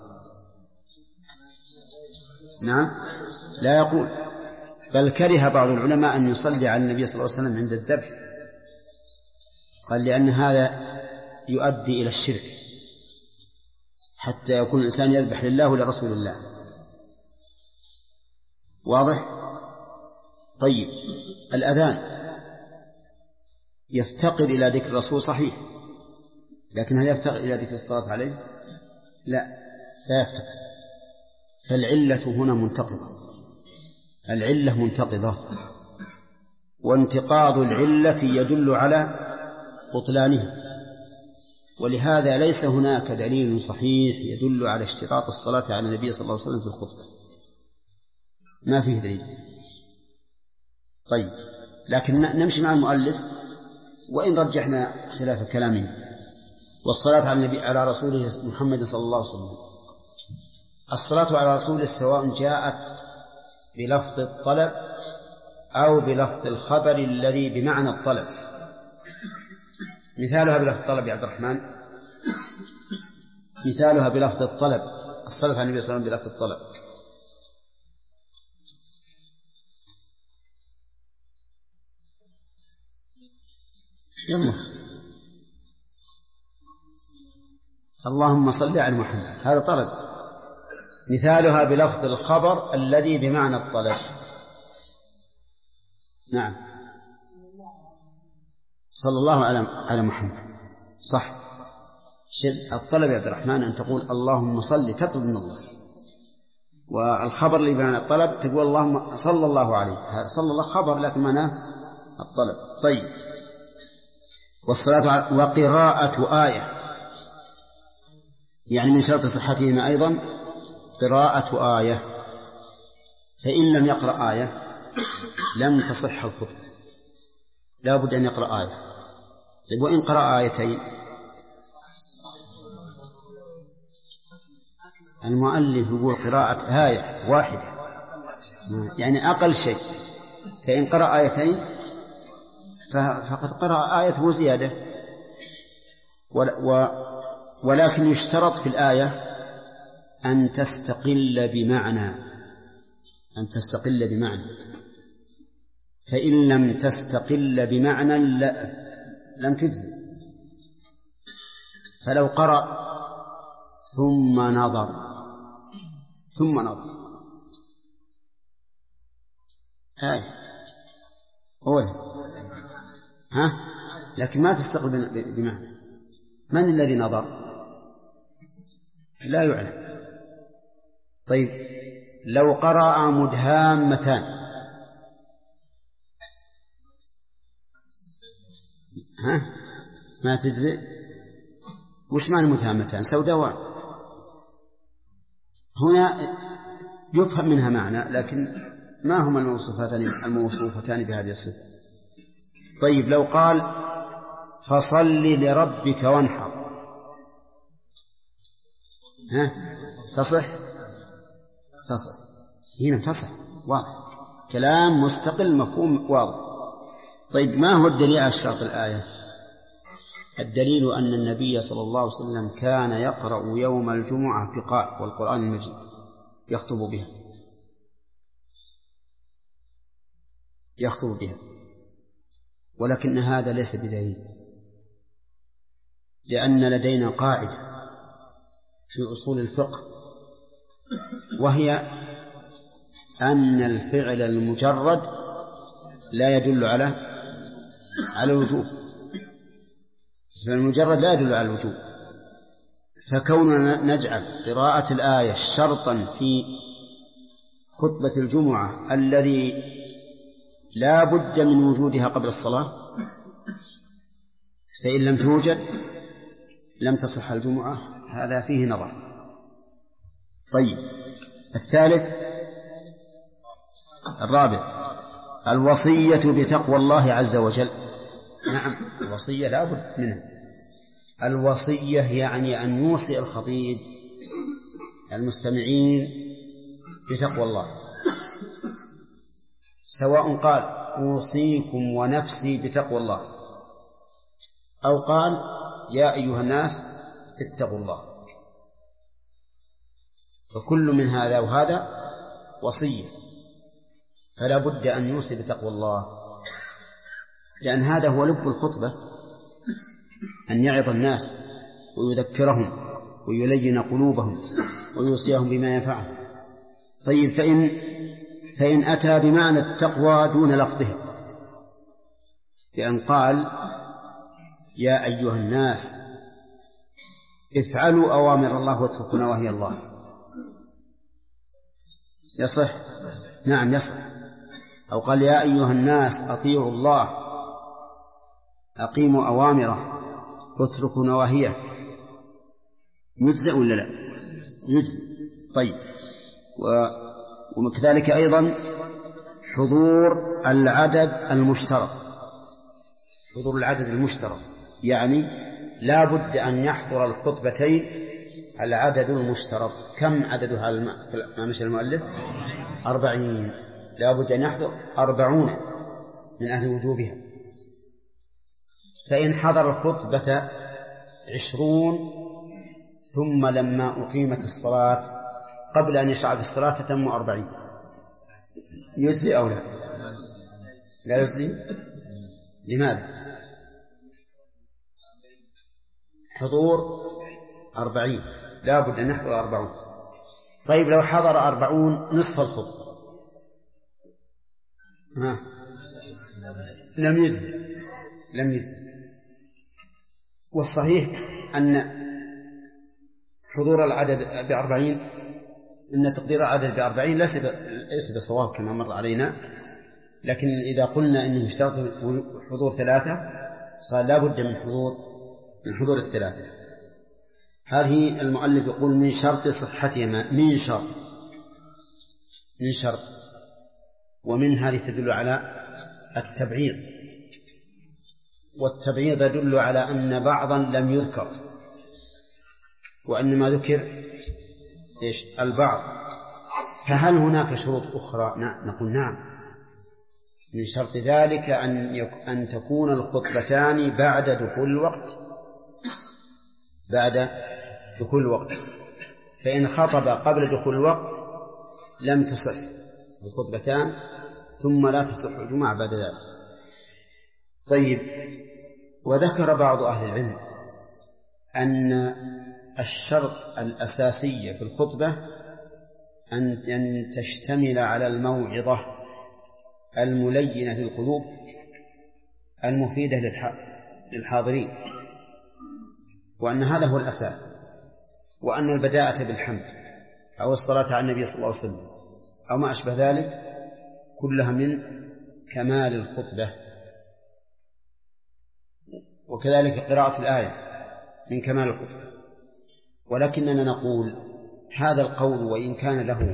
نعم لا يقول، بل كره بعض العلماء أن يصلي على النبي صلى الله عليه وسلم عند الذبح، قال لأن هذا يؤدي إلى الشرك حتى يكون الإنسان يذبح لله ولرسول الله. واضح؟ طيب الأذان يفتقر إلى ذكر الرسول صحيح، لكن هل يفتقر إلى ذكر الصلاة عليه؟ لا يفتقر. فالعلة هنا منتقضة، العلة منتقضة، وانتقاض العلة يدل على بطلانها، ولهذا ليس هناك دليل صحيح يدل على اشتراط الصلاة على النبي صلى الله عليه وسلم في الخطبة، ما فيه دليل. طيب لكن نمشي مع المؤلف وإن رجحنا خلاف كلامه. والصلاة على النبي على رسوله محمد صلى الله عليه وسلم، الصلاة على رسوله سواء جاءت بلفظ الطلب أو بلفظ الخبر الذي بمعنى الطلب. مثالها بلفظ الطلب يا عبد الرحمن، مثالها بلفظ الطلب، الصلاة على النبي صلى الله عليه وسلم بلفظ الطلب. يلا اللهم صل على محمد، هذا طلب. مثالها بلفظ الخبر الذي بمعنى الطلب. نعم صلى الله على محمد صح. الطلب يا عبد الرحمن أن تقول اللهم صل، تطلب من الله، والخبر اللي بمعنى الطلب تقول اللهم صلى الله عليه، صلى الله خبر لكن معناه الطلب. طيب والصلاة وقراءة آية، يعني من شرط صحتهما أيضا قراءة آية، فإن لم يقرأ آية لم تصح الخطبة، لا بد أن يقرأ آية. طيب وإن قرأ آيتين؟ المؤلف يقول قراءة آية واحدة يعني أقل شيء، فإن قرأ آيتين فقد قرأ آية وزيادة. ولكن يشترط في الآية أن تستقل بمعنى، فإن لم تستقل بمعنى لم تجزي. فلو قرأ ثم نظر آية لكن ما تستقبل بمعنى. من الذي نظر؟ لا يعلم. طيب لو قرأ مدهامتان ما تجزئ. وش معنى مدهامتان؟ سوداوان. هنا يفهم منها معنى، لكن ما هما الموصوفتان بهذه الصفة؟ طيب لو قال فصل لربك وانحر، تصح؟ هنا تصح، واضح، كلام مستقل مفهوم واضح. طيب ما هو الدليل على الشرط الآية؟ الدليل أن النبي صلى الله عليه وسلم كان يقرأ يوم الجمعة بقاء والقرآن المجيد يخطب بها، ولكن هذا ليس بدليل، لأن لدينا قاعدة في أصول الفقه، وهي أن الفعل المجرد لا يدل على الوجوب. فالمجرد لا يدل على الوجوب، فكوننا نجعل قراءة الآية شرطا في خطبة الجمعة الذي لا بد من وجودها قبل الصلاة، فإن لم توجد لم تصح الجمعة، هذا فيه نظر. طيب الرابع الوصية بتقوى الله عز وجل. نعم، الوصية لا بد منها. الوصية يعني أن يوصي الخطيب المستمعين بتقوى الله، سواء قال أوصيكم ونفسي بتقوى الله، أو قال يا أيها الناس اتقوا الله، فكل من هذا وهذا وصية، فلا بد أن يوصي بتقوى الله، لأن هذا هو لب الخطبة، أن يعظ الناس ويذكرهم ويلين قلوبهم ويوصيهم بما ينفعهم. طيب فإن أتى بمعنى التقوى دون لفظه، بأن قال يا أيها الناس افعلوا أوامر الله واتركوا نواهي الله، يصح؟ نعم يصح. أو قال يا أيها الناس أطيعوا الله أقيموا أوامره واتركوا نواهيه، يجزئ ولا لا؟ يجزئ. طيب وكذلك أيضا حضور العدد المشترك، يعني لا بد أن يحضر الخطبتين العدد المشترك. كم عددها على مشى المؤلف؟ 40. لا بد أن يحضر 40 من أهل وجوبها. فإن حضر الخطبة 20 ثم لما أقيمت الصلاة قبل أن يشرع بالصلاة تتم 40، يجزي أو لا؟ لا يجزي. لماذا؟ حضور 40 لا بد أن يحضر 40. طيب لو حضر 40 نصف الخطبة لم يجزي. والصحيح أن حضور العدد ب40، أن تقدير العدد ب40 ليس بصواب كما مر علينا، لكن إذا قلنا أنه اشترط حضور 3 صار لا بد من حضور 3. هذه المؤلف يقول من شرط صحتهما، من شرط، ومن هذه تدل على التبعيض، والتبعيض يدل على أن بعضا لم يذكر وأنما ذكر البعض. فهل هناك شروط أخرى؟ نقول نعم، من شرط ذلك أن تكون الخطبتان بعد دخول الوقت، فإن خطب قبل دخول الوقت لم تصح الخطبتان، ثم لا تصح الجمعة بعد ذلك. طيب وذكر بعض أهل العلم أن الشرط الأساسي في الخطبة أن تشتمل على الموعظة الملينة للقلوب المفيدة للحاضرين، وأن هذا هو الأساس، وأن البداءة بالحمد أو الصلاة على النبي صلى الله عليه وسلم أو ما أشبه ذلك كلها من كمال الخطبة، وكذلك قراءة الآية من كمال الخطبة. ولكننا نقول هذا القول وإن كان له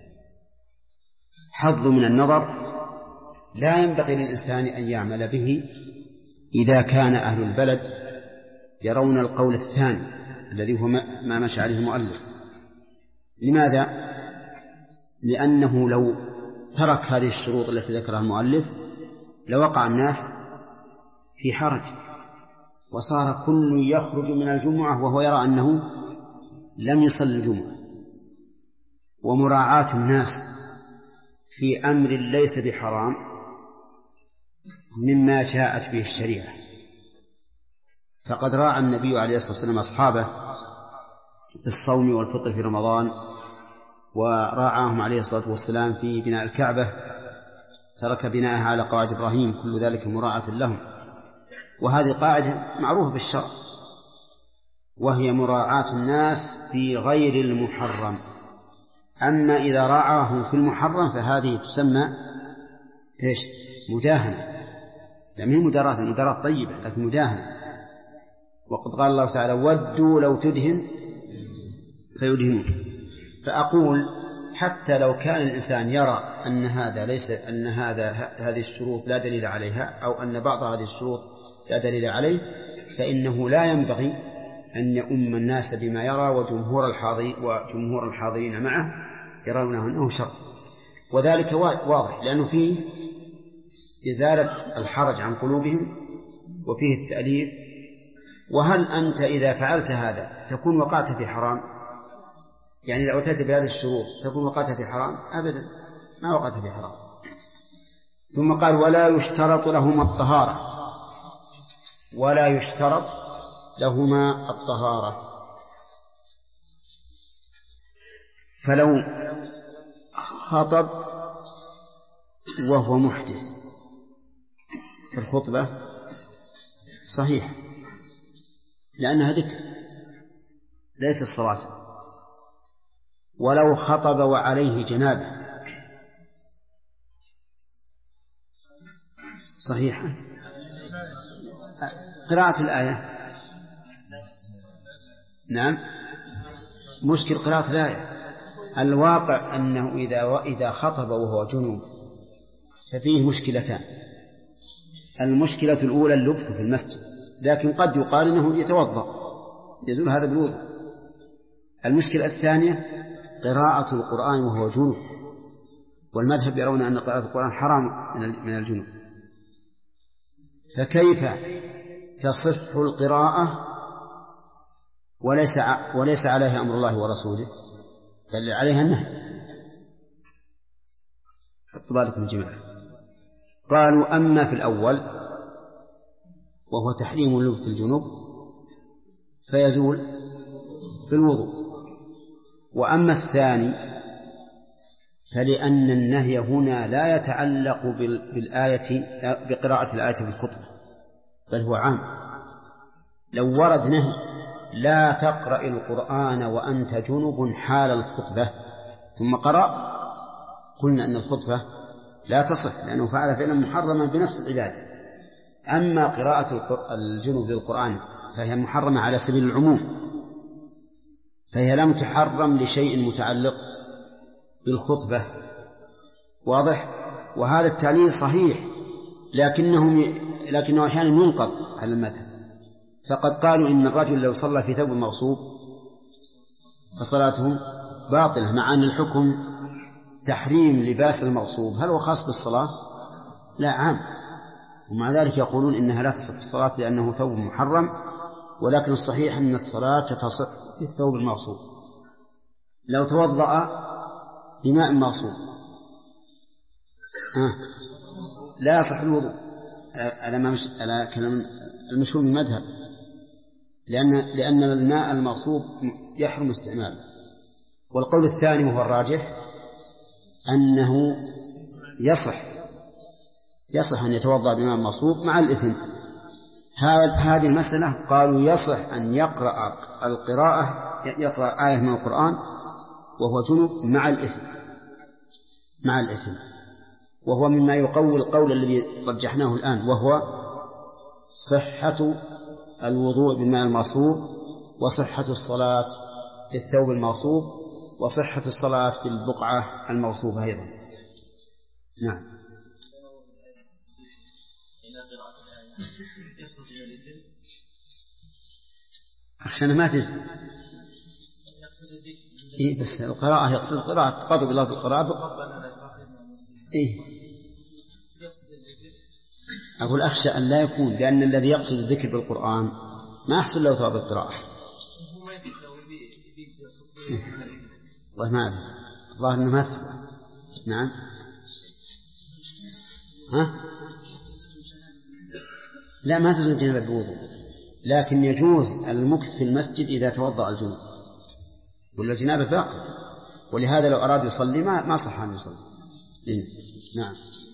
حظ من النظر لا ينبغي للإنسان أن يعمل به إذا كان أهل البلد يرون القول الثاني الذي هو ما مشى عليه المؤلف. لماذا؟ لأنه لو ترك هذه الشروط التي ذكرها المؤلف لوقع الناس في حرج، وصار كل يخرج من الجمعة وهو يرى أنه لم يصل الجمعة. ومراعاة الناس في أمر ليس بحرام مما جاءت به الشريعة، فقد راعى النبي عليه الصلاة والسلام أصحابه في الصوم والفطر في رمضان، وراعاهم عليه الصلاة والسلام في بناء الكعبة، ترك بناءها على قواعد إبراهيم، كل ذلك مراعاة لهم. وهذه قاعدة معروفة بالشرع، وهي مراعاة الناس في غير المحرم. أما إذا راعاهم في المحرم فهذه تسمى إيش؟ مداهنة. لم هي مداراة طيبة، لكن مداهنة. وقد قال الله تعالى ودوا لو تدهن فيدهنون. فأقول حتى لو كان الإنسان يرى أن هذه الشروط لا دليل عليها، أو أن بعض هذه الشروط لا دليل عليه، فإنه لا ينبغي أن يؤم الناس بما يرى، وجمهور الحاضرين معه يرونه أنه شر. وذلك واضح لأنه فيه إزالة الحرج عن قلوبهم وفيه التأليف. وهل أنت إذا فعلت هذا تكون وقعت في حرام؟ يعني لو أتيت بهذه الشروط تكون وقعت في حرام؟ أبدا، ما وقعت في حرام. ثم قال ولا يشترط لهما الطهارة، ولا يشترط لهما الطهارة. فلو خطب وهو محدث في الخطبة صحيح، لأنها ذكر ليس الصلاة. ولو خطب وعليه جنابه صحيحة. قراءة الآية نعم، مشكل قراءة الآية. الواقع أنه إذا خطب وهو جنوب ففيه مشكلتان. المشكلة الأولى اللبث في المسجد، لكن قد يقال أنه يتوضأ يزول هذا بالوضوء. المشكلة الثانية قراءة القرآن وهو جنوب، والمذهب يرون أن قراءة القرآن حرام من الجنوب. فكيف تصح القراءة وليس عليها أمر الله ورسوله، بل عليها النهي؟ حطوا بالكم جميعا. قالوا أما في الأول وهو تحريم اللبث الجنوب فيزول بالوضوء، وأما الثاني فلأن النهي هنا لا يتعلق بقراءة الآية في الخطبة، بل هو عام. لو ورد نهي لا تقرأ القرآن وأنت جنب حال الخطبة ثم قرأ، قلنا أن الخطبة لا تصح لأنه فعل فعلا محرما بنفس العبادة. أما قراءة الجنب للقرآن فهي محرمة على سبيل العموم، فهي لم تحرم لشيء متعلق بالخطبة. واضح؟ وهذا التعليل صحيح، لكنه أحيانا ينقض على المذهب. فقد قالوا إن الرجل لو صلى في ثوب مغصوب فصلاته باطلة، مع أن الحكم تحريم لباس المغصوب. هل هو خاص بالصلاة؟ لا، عام. ومع ذلك يقولون إنها لا تصح الصلاة لأنه ثوب محرم، ولكن الصحيح أن الصلاة تصح في الثوب المغصوب. لو توضأ بماء مغصوب لا يصح الوضوء على كلام المشهور من المذهب، لأن الماء المغصوب يحرم استعماله. والقول الثاني وهو الراجح أنه يصح يصح أن يتوضأ بماء مصوب مع الإثم. هذه المسألة قالوا يصح أن يقرأ آية من القرآن وهو جنب مع الإثم، وهو مما يقوي القول الذي رجحناه الآن، وهو صحة الوضوء بالماء المصوب، وصحة الصلاة بالثوب المغصوب، وصحة الصلاة بالبقعة المغصوبة أيضا. نعم. عشان ما تزل. إيه بس القراءة يقصد قراءة تقرب الله بالقراءة. إيه أقول أخشى أن لا يكون، لأن الذي يقصد الذكر بالقرآن ما يحصل له ثواب القراءة. والله ما أدري، الله أنه ما تسمع. نعم. لا ما تزول الجنابة بوضوء، لكن يجوز المكث في المسجد إذا توضأ الجنوب، ولا الجنابة باقي، ولهذا لو أراد يصلي ما صح أن يصلي. نعم.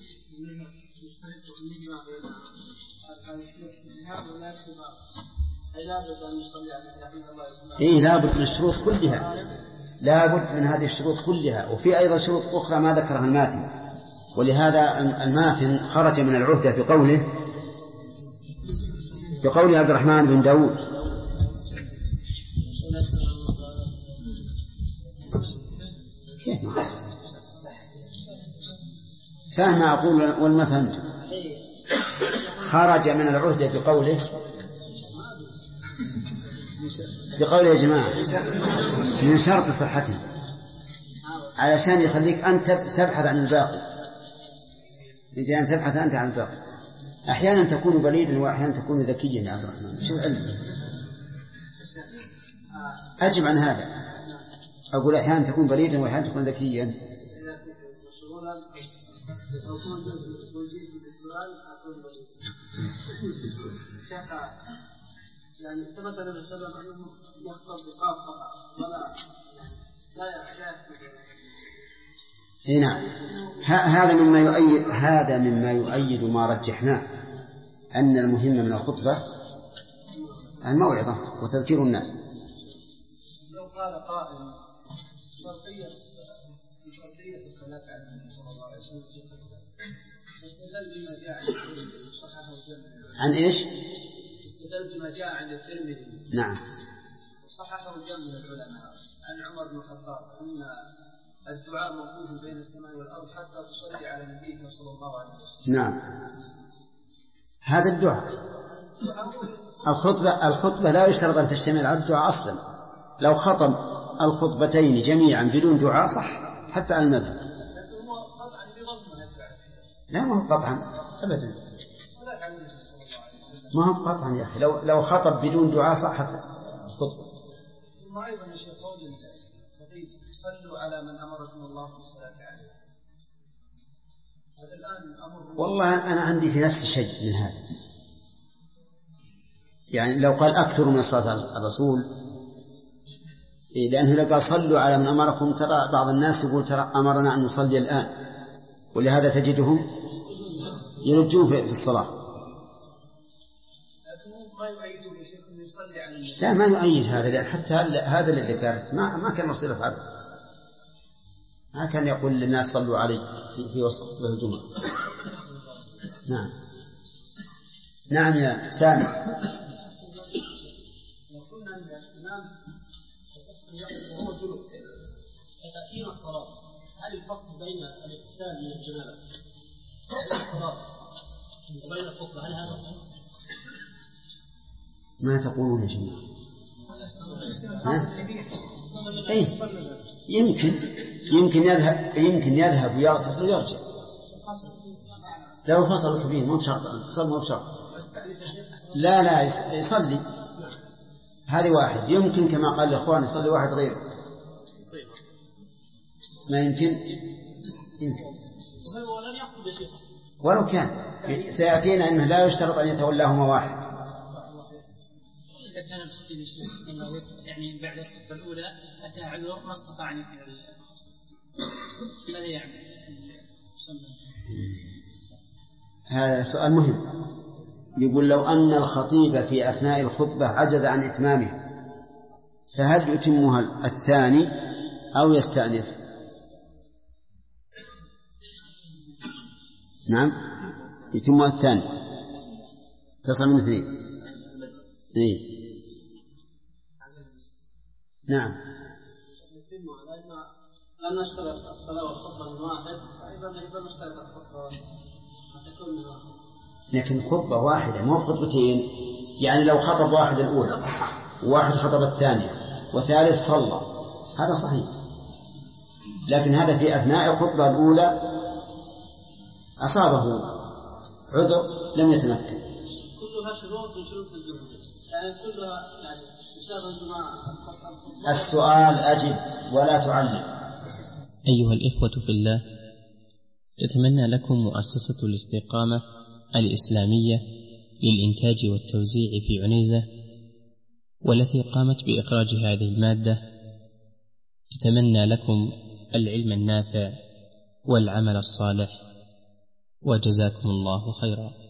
إيه لابد من الشروط كلها، لابد من هذه الشروط كلها، وفي أيضا شروط أخرى ما ذكرها الماتن، ولهذا الماتن خرج من العهدة بقول عبد الرحمن بن داود. كيف ما فهم أقول ولا فهمت؟ خرج من العهدة بقوله يا جماعة من شرط صحته، علشان يخليك أنت تبحث عن الباقي، إذا أن تبحث أنت عن الباقي. أحيانا تكون بليدا وأحيانا تكون ذكيا يا عبد الرحمن، شو العلم؟ أجب عن هذا، أقول أحيانا تكون بليدا وأحيانا تكون ذكيا. يعني ثبت النبي صلى الله عليه وسلم أنه يخطب بقاف فقط ولا نعم. هذا مما يؤيد ما رجحناه، أن المهم من الخطبة الموعظة وتذكير الناس. لو قال قائل شرطية الصلاة على النبي صلى الله عليه وسلم استدل بما جاء عن إيش؟ استدل بما جاء عند الترمذي. نعم. صححه جمع من العلماء عن عمر بن الخطاب أن الدعاء موجود بين السماء والأرض حتى تصلي على نبيك صلى الله عليه وسلم. نعم. هذا الدعاء الخطبة لا يشترط أن تشتمل على الدعاء أصلا. لو خطب الخطبتين جميعا بدون دعاء صح حتى على المذهب. لا ما هو قطعا أبدا، ما هو قطعا يا أخي. لو خطب بدون دعاء صحت الخطبة. ثم أيضا يا شيخ قول صلوا على من أمركم الله بالصلاة عليه. هذا الآن أمر. والله أنا عندي في نفس شيء من هذا، يعني لو قال أكثر من الصلاة على الرسول، لأنه لو قال صلوا على من أمركم، ترى بعض الناس يقول ترى أمرنا أن نصلي الآن، ولهذا تجدهم يرجون في الصلاة. لا ما يؤيد هذا، لأن حتى هذا الذي ذكرت ما كان يصير يفعله، ما كان يقول للناس صلوا علي في وسط خطبة الجمعة. نعم. نعم يا سامي. وقلنا أن الإمام يقول وهو جنوب فتأخير الصلاة، هل الفصل بين الاغتسال من الجنابة والصلاة وبين الخطبة هل هذا صحيح؟ ما تقولون يا جماعة؟ أي يمكن يذهب ويغتسل ويرجع. لو فصل كبير مو بشرط الاتصال، مو بشرط. لا يصلي. هذه واحد يمكن كما قال الإخوان يصلي واحد غيره. ما يمكن ولو كان سيأتينا أنه لا يشترط أن يتولاهما واحد. إذا كان الخطيب يعني بعد الخطبة الأولى أتى عذر ما استطاع أن يفعل ماذا يعمل؟ هذا سؤال مهم. يقول لو أن الخطيب في أثناء الخطبة عجز عن إتمامها فهل يتمها الثاني أو يستأنف؟ نعم يتمها الثاني، تصل من 2. نعم لأن نشترط الصلاة والخطبة من واحد فإذا نشترط الخطبة تكون من واحد، لكن خطبة واحدة مو خطبتين. يعني لو خطب واحد الأولى وواحد خطب الثانية وثالث صلى هذا صحيح، لكن هذا في أثناء الخطبة الأولى أصابه عذر لم يتمكن. كلها شروط من شروط الجمعة، يعني كلها يعني شرط الجمعة. السؤال أجب ولا تعلم. أيها الإخوة في الله، تتمنى لكم مؤسسة الاستقامة الإسلامية للإنتاج والتوزيع في عنيزة، والتي قامت بإخراج هذه المادة، تتمنى لكم العلم النافع والعمل الصالح، وجزاكم الله خيرا.